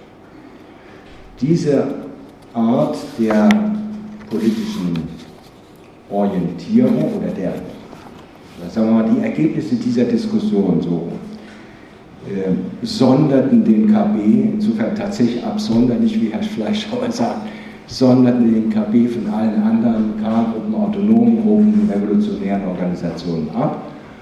Diese Art der politischen Orientierung oder sagen wir mal, die Ergebnisse dieser Diskussion so sonderten den KB, insofern tatsächlich absonderlich, wie Herr Fleischhauer sagt, sonderten den KB von allen anderen K-Gruppen, autonomen Gruppen, revolutionären Organisationen ab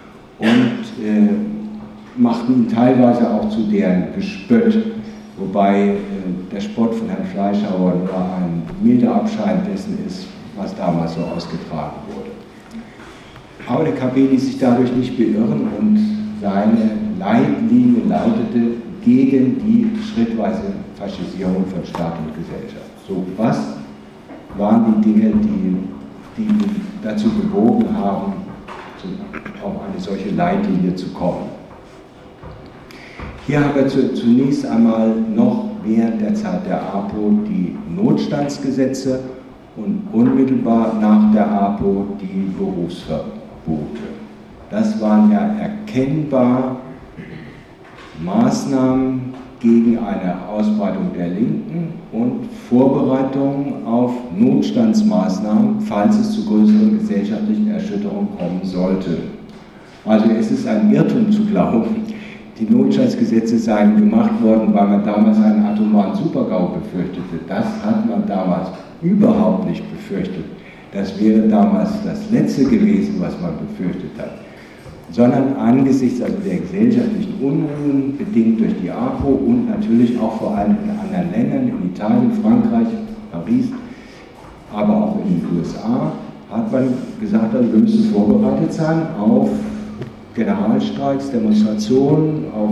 und machten ihn teilweise auch zu deren Gespött, wobei der Spott von Herrn Fleischhauer nur ein milder Abschein dessen ist, was damals so ausgetragen wurde. Aber der KB ließ sich dadurch nicht beirren und seine Leitlinie lautete gegen die schrittweise Faschisierung von Staat und Gesellschaft. So, was waren die Dinge, die ihn dazu bewogen haben, auf eine solche Leitlinie zu kommen? Hier haben wir zunächst einmal noch während der Zeit der APO die Notstandsgesetze und unmittelbar nach der APO die Berufsverbote. Das waren ja erkennbar Maßnahmen gegen eine Ausbreitung der Linken und Vorbereitungen auf Notstandsmaßnahmen, falls es zu größeren gesellschaftlichen Erschütterungen kommen sollte. Also es ist ein Irrtum zu glauben, die Notstandsgesetze seien gemacht worden, weil man damals einen atomaren Supergau befürchtete. Das hat man damals überhaupt nicht befürchtet. Das wäre damals das Letzte gewesen, was man befürchtet hat. Sondern angesichts also der gesellschaftlichen Unruhen, bedingt durch die APO und natürlich auch vor allem in anderen Ländern, in Italien, Frankreich, Paris, aber auch in den USA, hat man gesagt, also wir müssen vorbereitet sein auf Generalstreiks, Demonstrationen, auf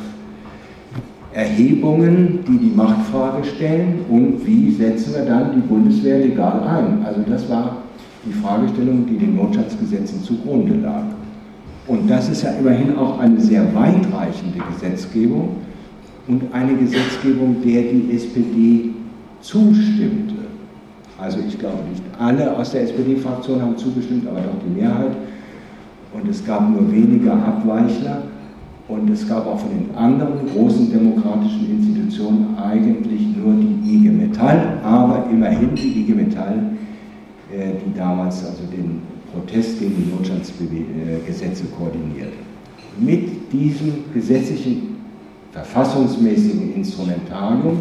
Erhebungen, die die Machtfrage stellen, und wie setzen wir dann die Bundeswehr legal ein? Also das war die Fragestellung, die den Notstandsgesetzen zugrunde lag. Und das ist ja immerhin auch eine sehr weitreichende Gesetzgebung und eine Gesetzgebung, der die SPD zustimmte. Also ich glaube, nicht alle aus der SPD-Fraktion haben zugestimmt, aber doch die Mehrheit. Und es gab nur wenige Abweichler. Und es gab auch von den anderen großen demokratischen Institutionen eigentlich nur die IG Metall, aber immerhin die IG Metall, die damals also den Protest gegen die Notstandsgesetze koordiniert. Mit diesem gesetzlichen, verfassungsmäßigen Instrumentarium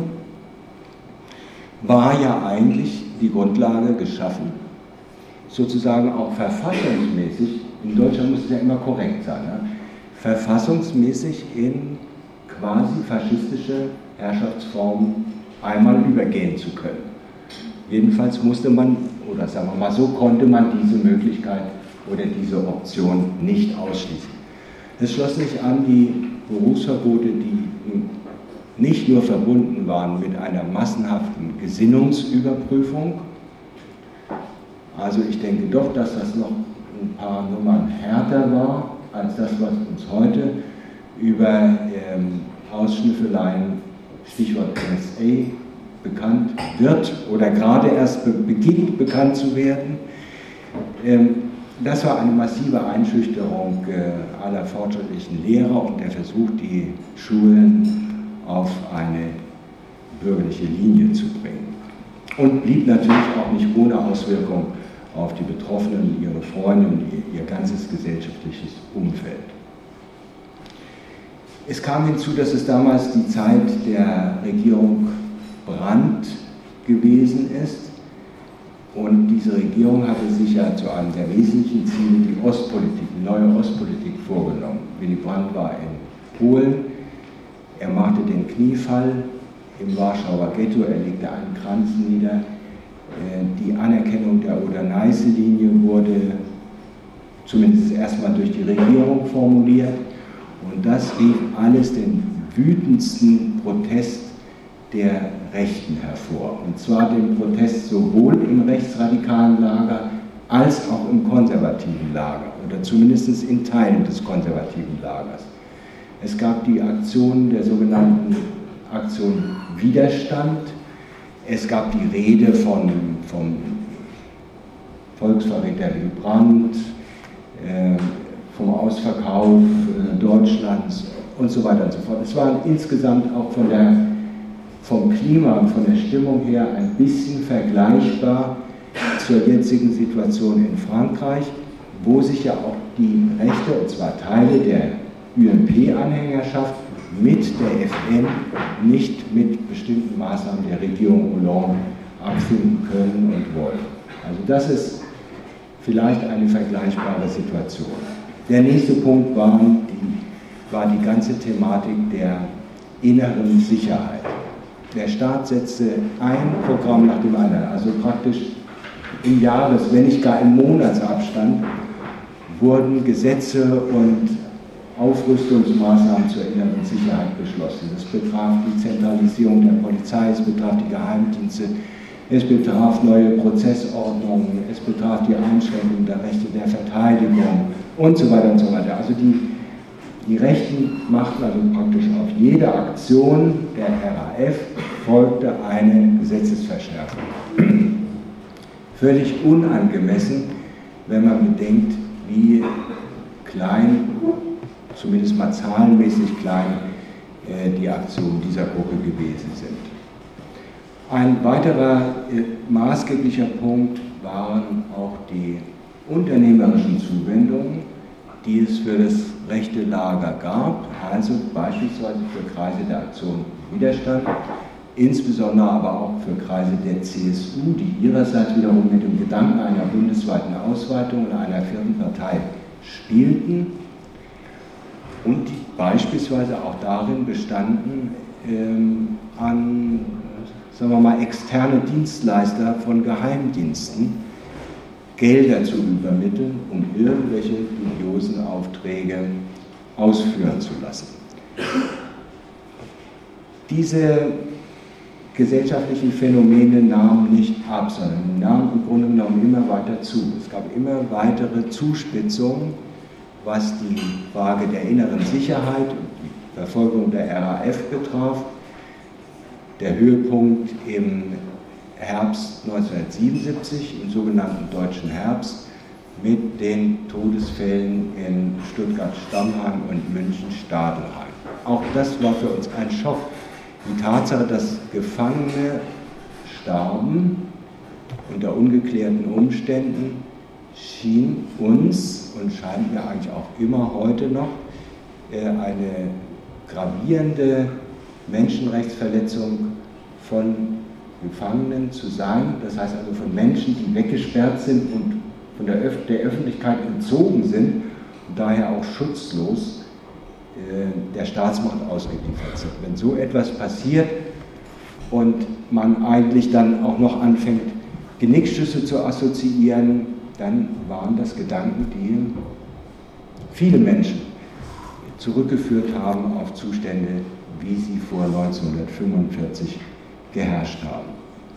war ja eigentlich die Grundlage geschaffen, sozusagen auch verfassungsmäßig, in Deutschland muss es ja immer korrekt sein, ne? Verfassungsmäßig in quasi faschistische Herrschaftsformen einmal übergehen zu können. Jedenfalls musste man, oder sagen wir mal so, konnte man diese Möglichkeit oder diese Option nicht ausschließen. Es schloss sich an die Berufsverbote, die nicht nur verbunden waren mit einer massenhaften Gesinnungsüberprüfung. Also ich denke doch, dass das noch ein paar Nummern härter war als das, was uns heute über Ausschnüffeleien, Stichwort NSA, bekannt wird oder gerade erst beginnt bekannt zu werden. Das war eine massive Einschüchterung aller fortschrittlichen Lehrer und der Versuch, die Schulen auf eine bürgerliche Linie zu bringen. Und blieb natürlich auch nicht ohne Auswirkung auf die Betroffenen, ihre Freunde und ihr ganzes gesellschaftliches Umfeld. Es kam hinzu, dass es damals die Zeit der Regierung Brandt gewesen ist, und diese Regierung hatte sich ja zu einem der wesentlichen Ziele die Ostpolitik, die neue Ostpolitik vorgenommen. Willy Brandt war in Polen, Er machte den Kniefall im Warschauer Ghetto, er legte einen Kranz nieder. Die Anerkennung der Oder-Neiße-Linie wurde zumindest erstmal durch die Regierung formuliert. Und das rief alles den wütendsten Protest der Rechten hervor. Und zwar den Protest sowohl im rechtsradikalen Lager als auch im konservativen Lager oder zumindest in Teilen des konservativen Lagers. Es gab die Aktion der sogenannten Aktion Widerstand. Es gab die Rede vom Volksverräter Willy Brandt, vom Ausverkauf Deutschlands und so weiter und so fort. Es war insgesamt auch vom Klima und von der Stimmung her ein bisschen vergleichbar zur jetzigen Situation in Frankreich, wo sich ja auch die Rechte, und zwar Teile der UMP-Anhängerschaft, mit der FN nicht mit bestimmten Maßnahmen der Regierung Hollande abfinden können und wollen. Also das ist vielleicht eine vergleichbare Situation. Der nächste Punkt war die ganze Thematik der inneren Sicherheit. Der Staat setzte ein Programm nach dem anderen, also praktisch im Jahres-, wenn nicht gar im Monatsabstand, wurden Gesetze und Aufrüstungsmaßnahmen zur inneren Sicherheit beschlossen. Das betraf die Zentralisierung der Polizei, es betraf die Geheimdienste, es betraf neue Prozessordnungen, es betraf die Einschränkung der Rechte der Verteidigung und so weiter und so weiter. Also die Rechten machten also praktisch auf jede Aktion der RAF folgte eine Gesetzesverschärfung. Völlig unangemessen, wenn man bedenkt, wie klein, zumindest mal zahlenmäßig klein, die Aktionen dieser Gruppe gewesen sind. Ein weiterer maßgeblicher Punkt waren auch die unternehmerischen Zuwendungen, die es für das rechte Lager gab, also beispielsweise für Kreise der Aktion Widerstand, insbesondere aber auch für Kreise der CSU, die ihrerseits wiederum mit dem Gedanken einer bundesweiten Ausweitung und einer vierten Partei spielten und die beispielsweise auch darin bestanden, an, sagen wir mal, externe Dienstleister von Geheimdiensten Gelder zu übermitteln, um irgendwelche dubiosen Aufträge ausführen zu lassen. Diese gesellschaftlichen Phänomene nahmen nicht ab, sondern nahmen im Grunde genommen immer weiter zu. Es gab immer weitere Zuspitzungen, was die Frage der inneren Sicherheit und die Verfolgung der RAF betraf. Der Höhepunkt im Herbst 1977, im sogenannten Deutschen Herbst, mit den Todesfällen in Stuttgart-Stammheim und München-Stadelheim. Auch das war für uns ein Schock. Die Tatsache, dass Gefangene starben unter ungeklärten Umständen, schien uns und scheint mir eigentlich auch immer heute noch eine gravierende Menschenrechtsverletzung von Gefangenen zu sein, das heißt also von Menschen, die weggesperrt sind und von der Öffentlichkeit entzogen sind und daher auch schutzlos der Staatsmacht ausgeliefert sind. Wenn so etwas passiert und man eigentlich dann auch noch anfängt, Genickschüsse zu assoziieren, dann waren das Gedanken, die viele Menschen zurückgeführt haben auf Zustände, wie sie vor 1945 geherrscht haben.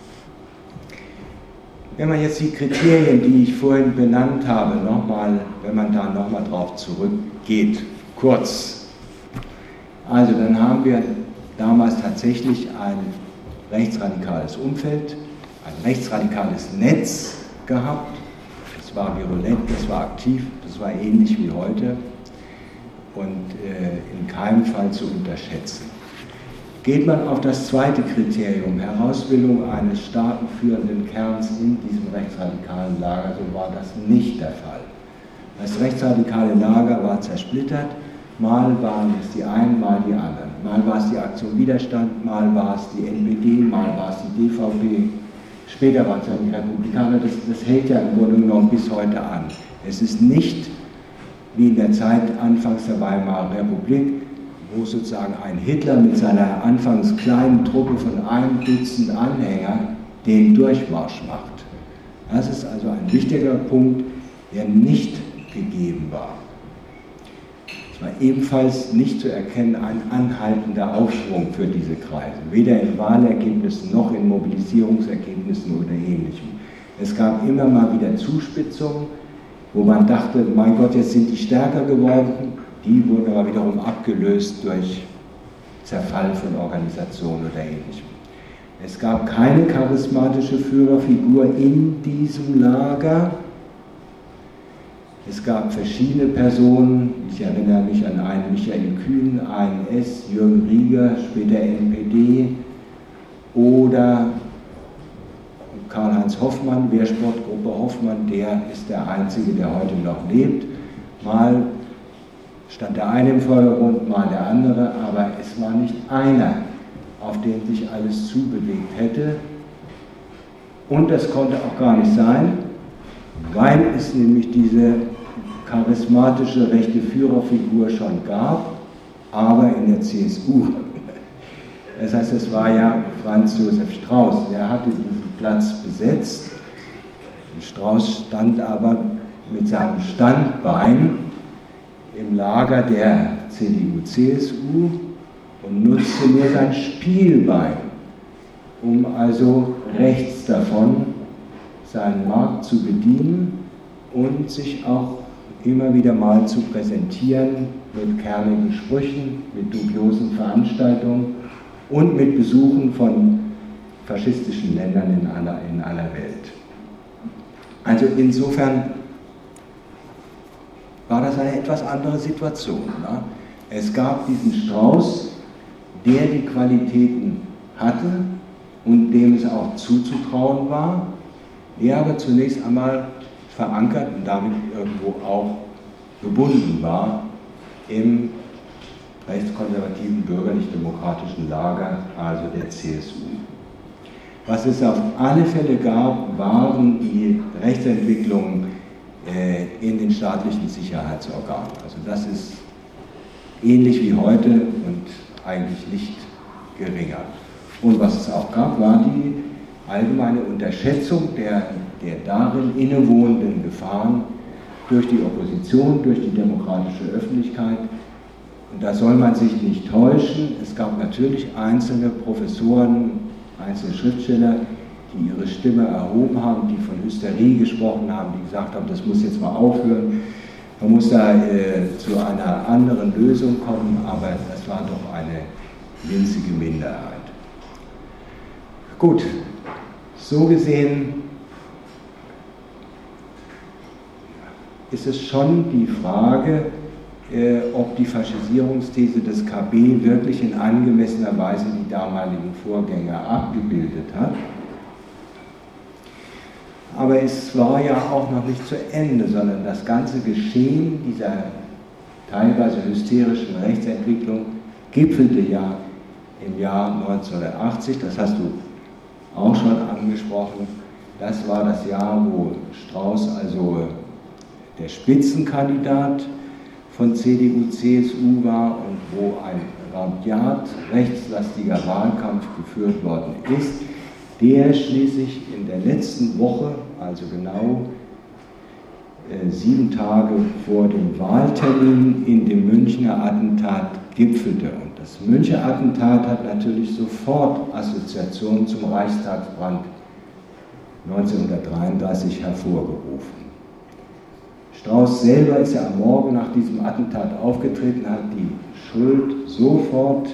Wenn man jetzt die Kriterien, die ich vorhin benannt habe, wenn man da nochmal drauf zurückgeht, kurz. Also dann haben wir damals tatsächlich ein rechtsradikales Umfeld, ein rechtsradikales Netz gehabt. Das war virulent, das war aktiv, das war ähnlich wie heute und in keinem Fall zu unterschätzen. Geht man auf das zweite Kriterium, Herausbildung eines staatenführenden Kerns in diesem rechtsradikalen Lager, so war das nicht der Fall. Das rechtsradikale Lager war zersplittert, mal waren es die einen, mal die anderen. Mal war es die Aktion Widerstand, mal war es die NPD, mal war es die DVP, später waren es dann die Republikaner. Das hält ja im Grunde genommen bis heute an. Es ist nicht wie in der Zeit anfangs der Weimarer Republik, wo sozusagen ein Hitler mit seiner anfangs kleinen Truppe von 1 Dutzend Anhängern den Durchmarsch macht. Das ist also ein wichtiger Punkt, der nicht gegeben war. Es war ebenfalls nicht zu erkennen ein anhaltender Aufschwung für diese Kreise, weder in Wahlergebnissen noch in Mobilisierungsergebnissen oder Ähnlichem. Es gab immer mal wieder Zuspitzungen, wo man dachte, mein Gott, jetzt sind die stärker geworden. Die wurden aber wiederum abgelöst durch Zerfall von Organisationen oder Ähnlichem. Es gab keine charismatische Führerfigur in diesem Lager. Es gab verschiedene Personen, ich erinnere mich an einen Michael Kühn, ANS, Jürgen Rieger, später NPD oder Karl-Heinz Hoffmann, Wehrsportgruppe Hoffmann, der ist der Einzige, der heute noch lebt. Mal stand der eine im Vordergrund, mal der andere, aber es war nicht einer, auf den sich alles zubewegt hätte. Und das konnte auch gar nicht sein, weil es nämlich diese charismatische rechte Führerfigur schon gab, aber in der CSU. Das heißt, es war ja Franz Josef Strauß, der hatte diesen Platz besetzt. Strauß stand aber mit seinem Standbein im Lager der CDU-CSU und nutzte nur sein Spielbein, um also rechts davon seinen Markt zu bedienen und sich auch immer wieder mal zu präsentieren mit kernigen Sprüchen, mit dubiosen Veranstaltungen und mit Besuchen von faschistischen Ländern in aller Welt. Also insofern war das eine etwas andere Situation. Ne? Es gab diesen Strauß, der die Qualitäten hatte und dem es auch zuzutrauen war, der aber zunächst einmal verankert und damit irgendwo auch gebunden war im rechtskonservativen bürgerlich-demokratischen Lager, also der CSU. Was es auf alle Fälle gab, waren die Rechtsentwicklungen in den staatlichen Sicherheitsorganen. Also das ist ähnlich wie heute und eigentlich nicht geringer. Und was es auch gab, war die allgemeine Unterschätzung der darin innewohnenden Gefahren durch die Opposition, durch die demokratische Öffentlichkeit. Und da soll man sich nicht täuschen. Es gab natürlich einzelne Professoren, einzelne Schriftsteller, die ihre Stimme erhoben haben, die von Hysterie gesprochen haben, die gesagt haben, das muss jetzt mal aufhören, man muss da zu einer anderen Lösung kommen, aber das war doch eine winzige Minderheit. Gut, so gesehen ist es schon die Frage, ob die Faschisierungsthese des KB wirklich in angemessener Weise die damaligen Vorgänger abgebildet hat. Aber es war ja auch noch nicht zu Ende, sondern das ganze Geschehen dieser teilweise hysterischen Rechtsentwicklung gipfelte ja im Jahr 1980, das hast du auch schon angesprochen. Das war das Jahr, wo Strauß also der Spitzenkandidat von CDU, CSU war und wo ein rabiat rechtslastiger Wahlkampf geführt worden ist, der schließlich in der letzten Woche, also genau 7 Tage vor dem Wahltermin, in dem Münchner Attentat gipfelte. Und das Münchner Attentat hat natürlich sofort Assoziationen zum Reichstagsbrand 1933 hervorgerufen. Strauß selber ist ja am Morgen nach diesem Attentat aufgetreten, hat die Schuld sofort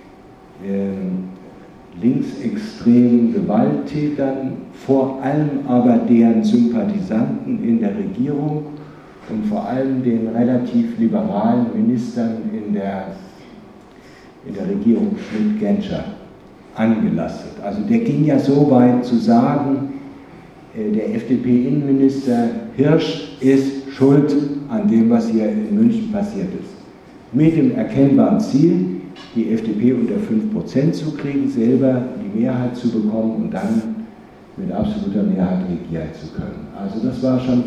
linksextremen Gewalttätern, vor allem aber deren Sympathisanten in der Regierung und vor allem den relativ liberalen Ministern in der Regierung Schmidt-Genscher angelastet. Also der ging ja so weit zu sagen, der FDP-Innenminister Hirsch ist schuld an dem, was hier in München passiert ist. Mit dem erkennbaren Ziel, die FDP unter 5% zu kriegen, selber die Mehrheit zu bekommen und dann mit absoluter Mehrheit regieren zu können. Also das war schon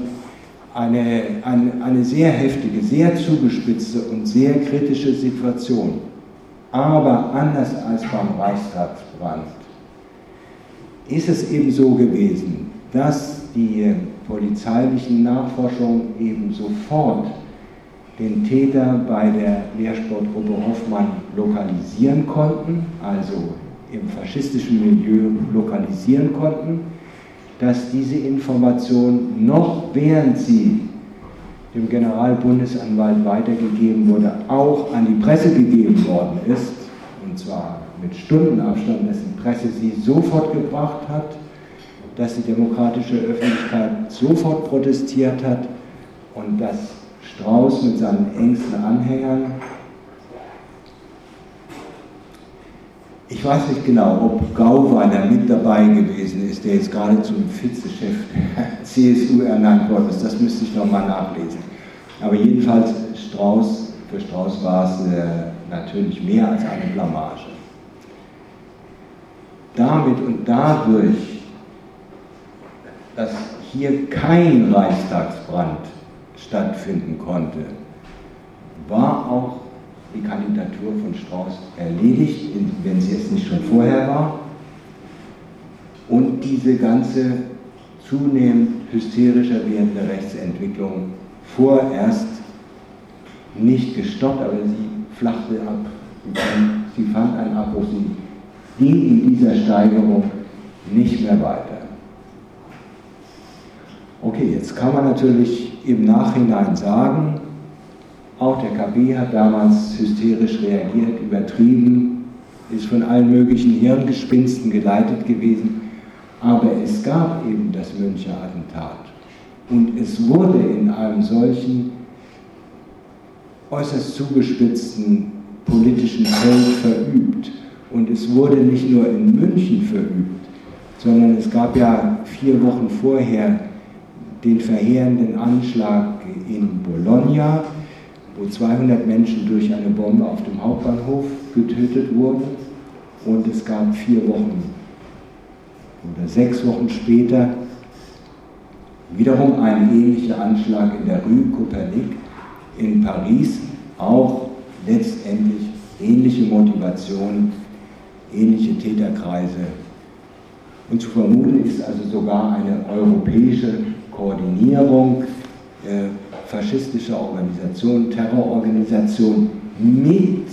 eine sehr heftige, sehr zugespitzte und sehr kritische Situation. Aber anders als beim Reichstagsbrand ist es eben so gewesen, dass die polizeilichen Nachforschungen eben sofort den Täter bei der Lehrsportgruppe Hoffmann lokalisieren konnten, also im faschistischen Milieu lokalisieren konnten, dass diese Information noch während sie dem Generalbundesanwalt weitergegeben wurde, auch an die Presse gegeben worden ist, und zwar mit Stundenabstand, dass die Presse sie sofort gebracht hat, dass die demokratische Öffentlichkeit sofort protestiert hat und dass Strauß mit seinen engsten Anhängern, ich weiß nicht genau, ob Gauweiler mit dabei gewesen ist, der jetzt gerade zum Vizechef der CSU ernannt worden ist, das müsste ich nochmal nachlesen. Aber jedenfalls, für Strauß war es natürlich mehr als eine Blamage. Damit und dadurch, dass hier kein Reichstagsbrand stattfinden konnte, war auch die Kandidatur von Strauß erledigt, wenn sie es nicht schon vorher war. Und diese ganze zunehmend hysterischer werdende Rechtsentwicklung vorerst nicht gestoppt, aber sie flachte ab. Sie fand einen Abbruch, sie ging in dieser Steigerung nicht mehr weiter. Okay, jetzt kann man natürlich im Nachhinein sagen, auch der KB hat damals hysterisch reagiert, übertrieben, ist von allen möglichen Hirngespinsten geleitet gewesen, aber es gab eben das Münchner Attentat und es wurde in einem solchen äußerst zugespitzten politischen Feld verübt und es wurde nicht nur in München verübt, sondern es gab ja 4 Wochen vorher den verheerenden Anschlag in Bologna, wo 200 Menschen durch eine Bombe auf dem Hauptbahnhof getötet wurden. Und es gab 4 Wochen oder 6 Wochen später wiederum einen ähnlichen Anschlag in der Rue Copernic in Paris, auch letztendlich ähnliche Motivation, ähnliche Täterkreise. Und zu vermuten ist also sogar eine europäische Koordinierung faschistischer Organisationen, Terrororganisationen mit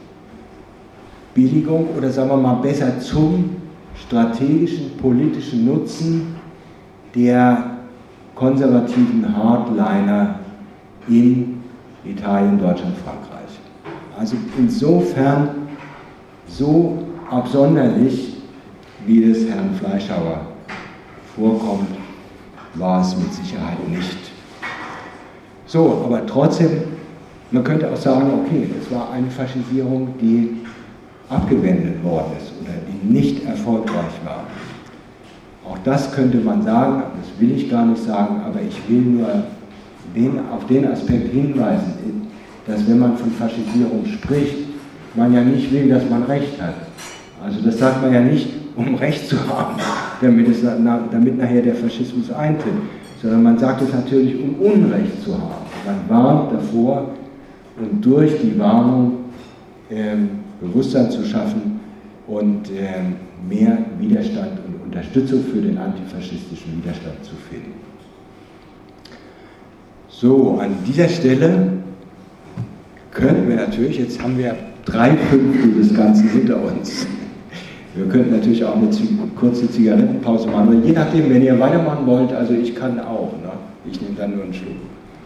Billigung oder sagen wir mal besser zum strategischen politischen Nutzen der konservativen Hardliner in Italien, Deutschland, Frankreich. Also insofern so absonderlich, wie es Herrn Fleischhauer vorkommt, war es mit Sicherheit nicht. So, aber trotzdem, man könnte auch sagen, okay, es war eine Faschisierung, die abgewendet worden ist oder die nicht erfolgreich war. Auch das könnte man sagen, das will ich gar nicht sagen, aber ich will nur auf den Aspekt hinweisen, dass wenn man von Faschisierung spricht, man ja nicht will, dass man Recht hat. Also das sagt man ja nicht, um Recht zu haben, damit nachher der Faschismus eintritt, sondern man sagt es natürlich, um Unrecht zu haben. Man warnt davor und durch die Warnung Bewusstsein zu schaffen und mehr Widerstand und Unterstützung für den antifaschistischen Widerstand zu finden. So, an dieser Stelle könnten wir natürlich, jetzt haben wir 3/5 des Ganzen hinter uns. Wir könnten natürlich auch eine kurze Zigarettenpause machen, aber je nachdem, wenn ihr weitermachen wollt, also ich kann auch, ne? Ich nehme dann nur einen Schluck.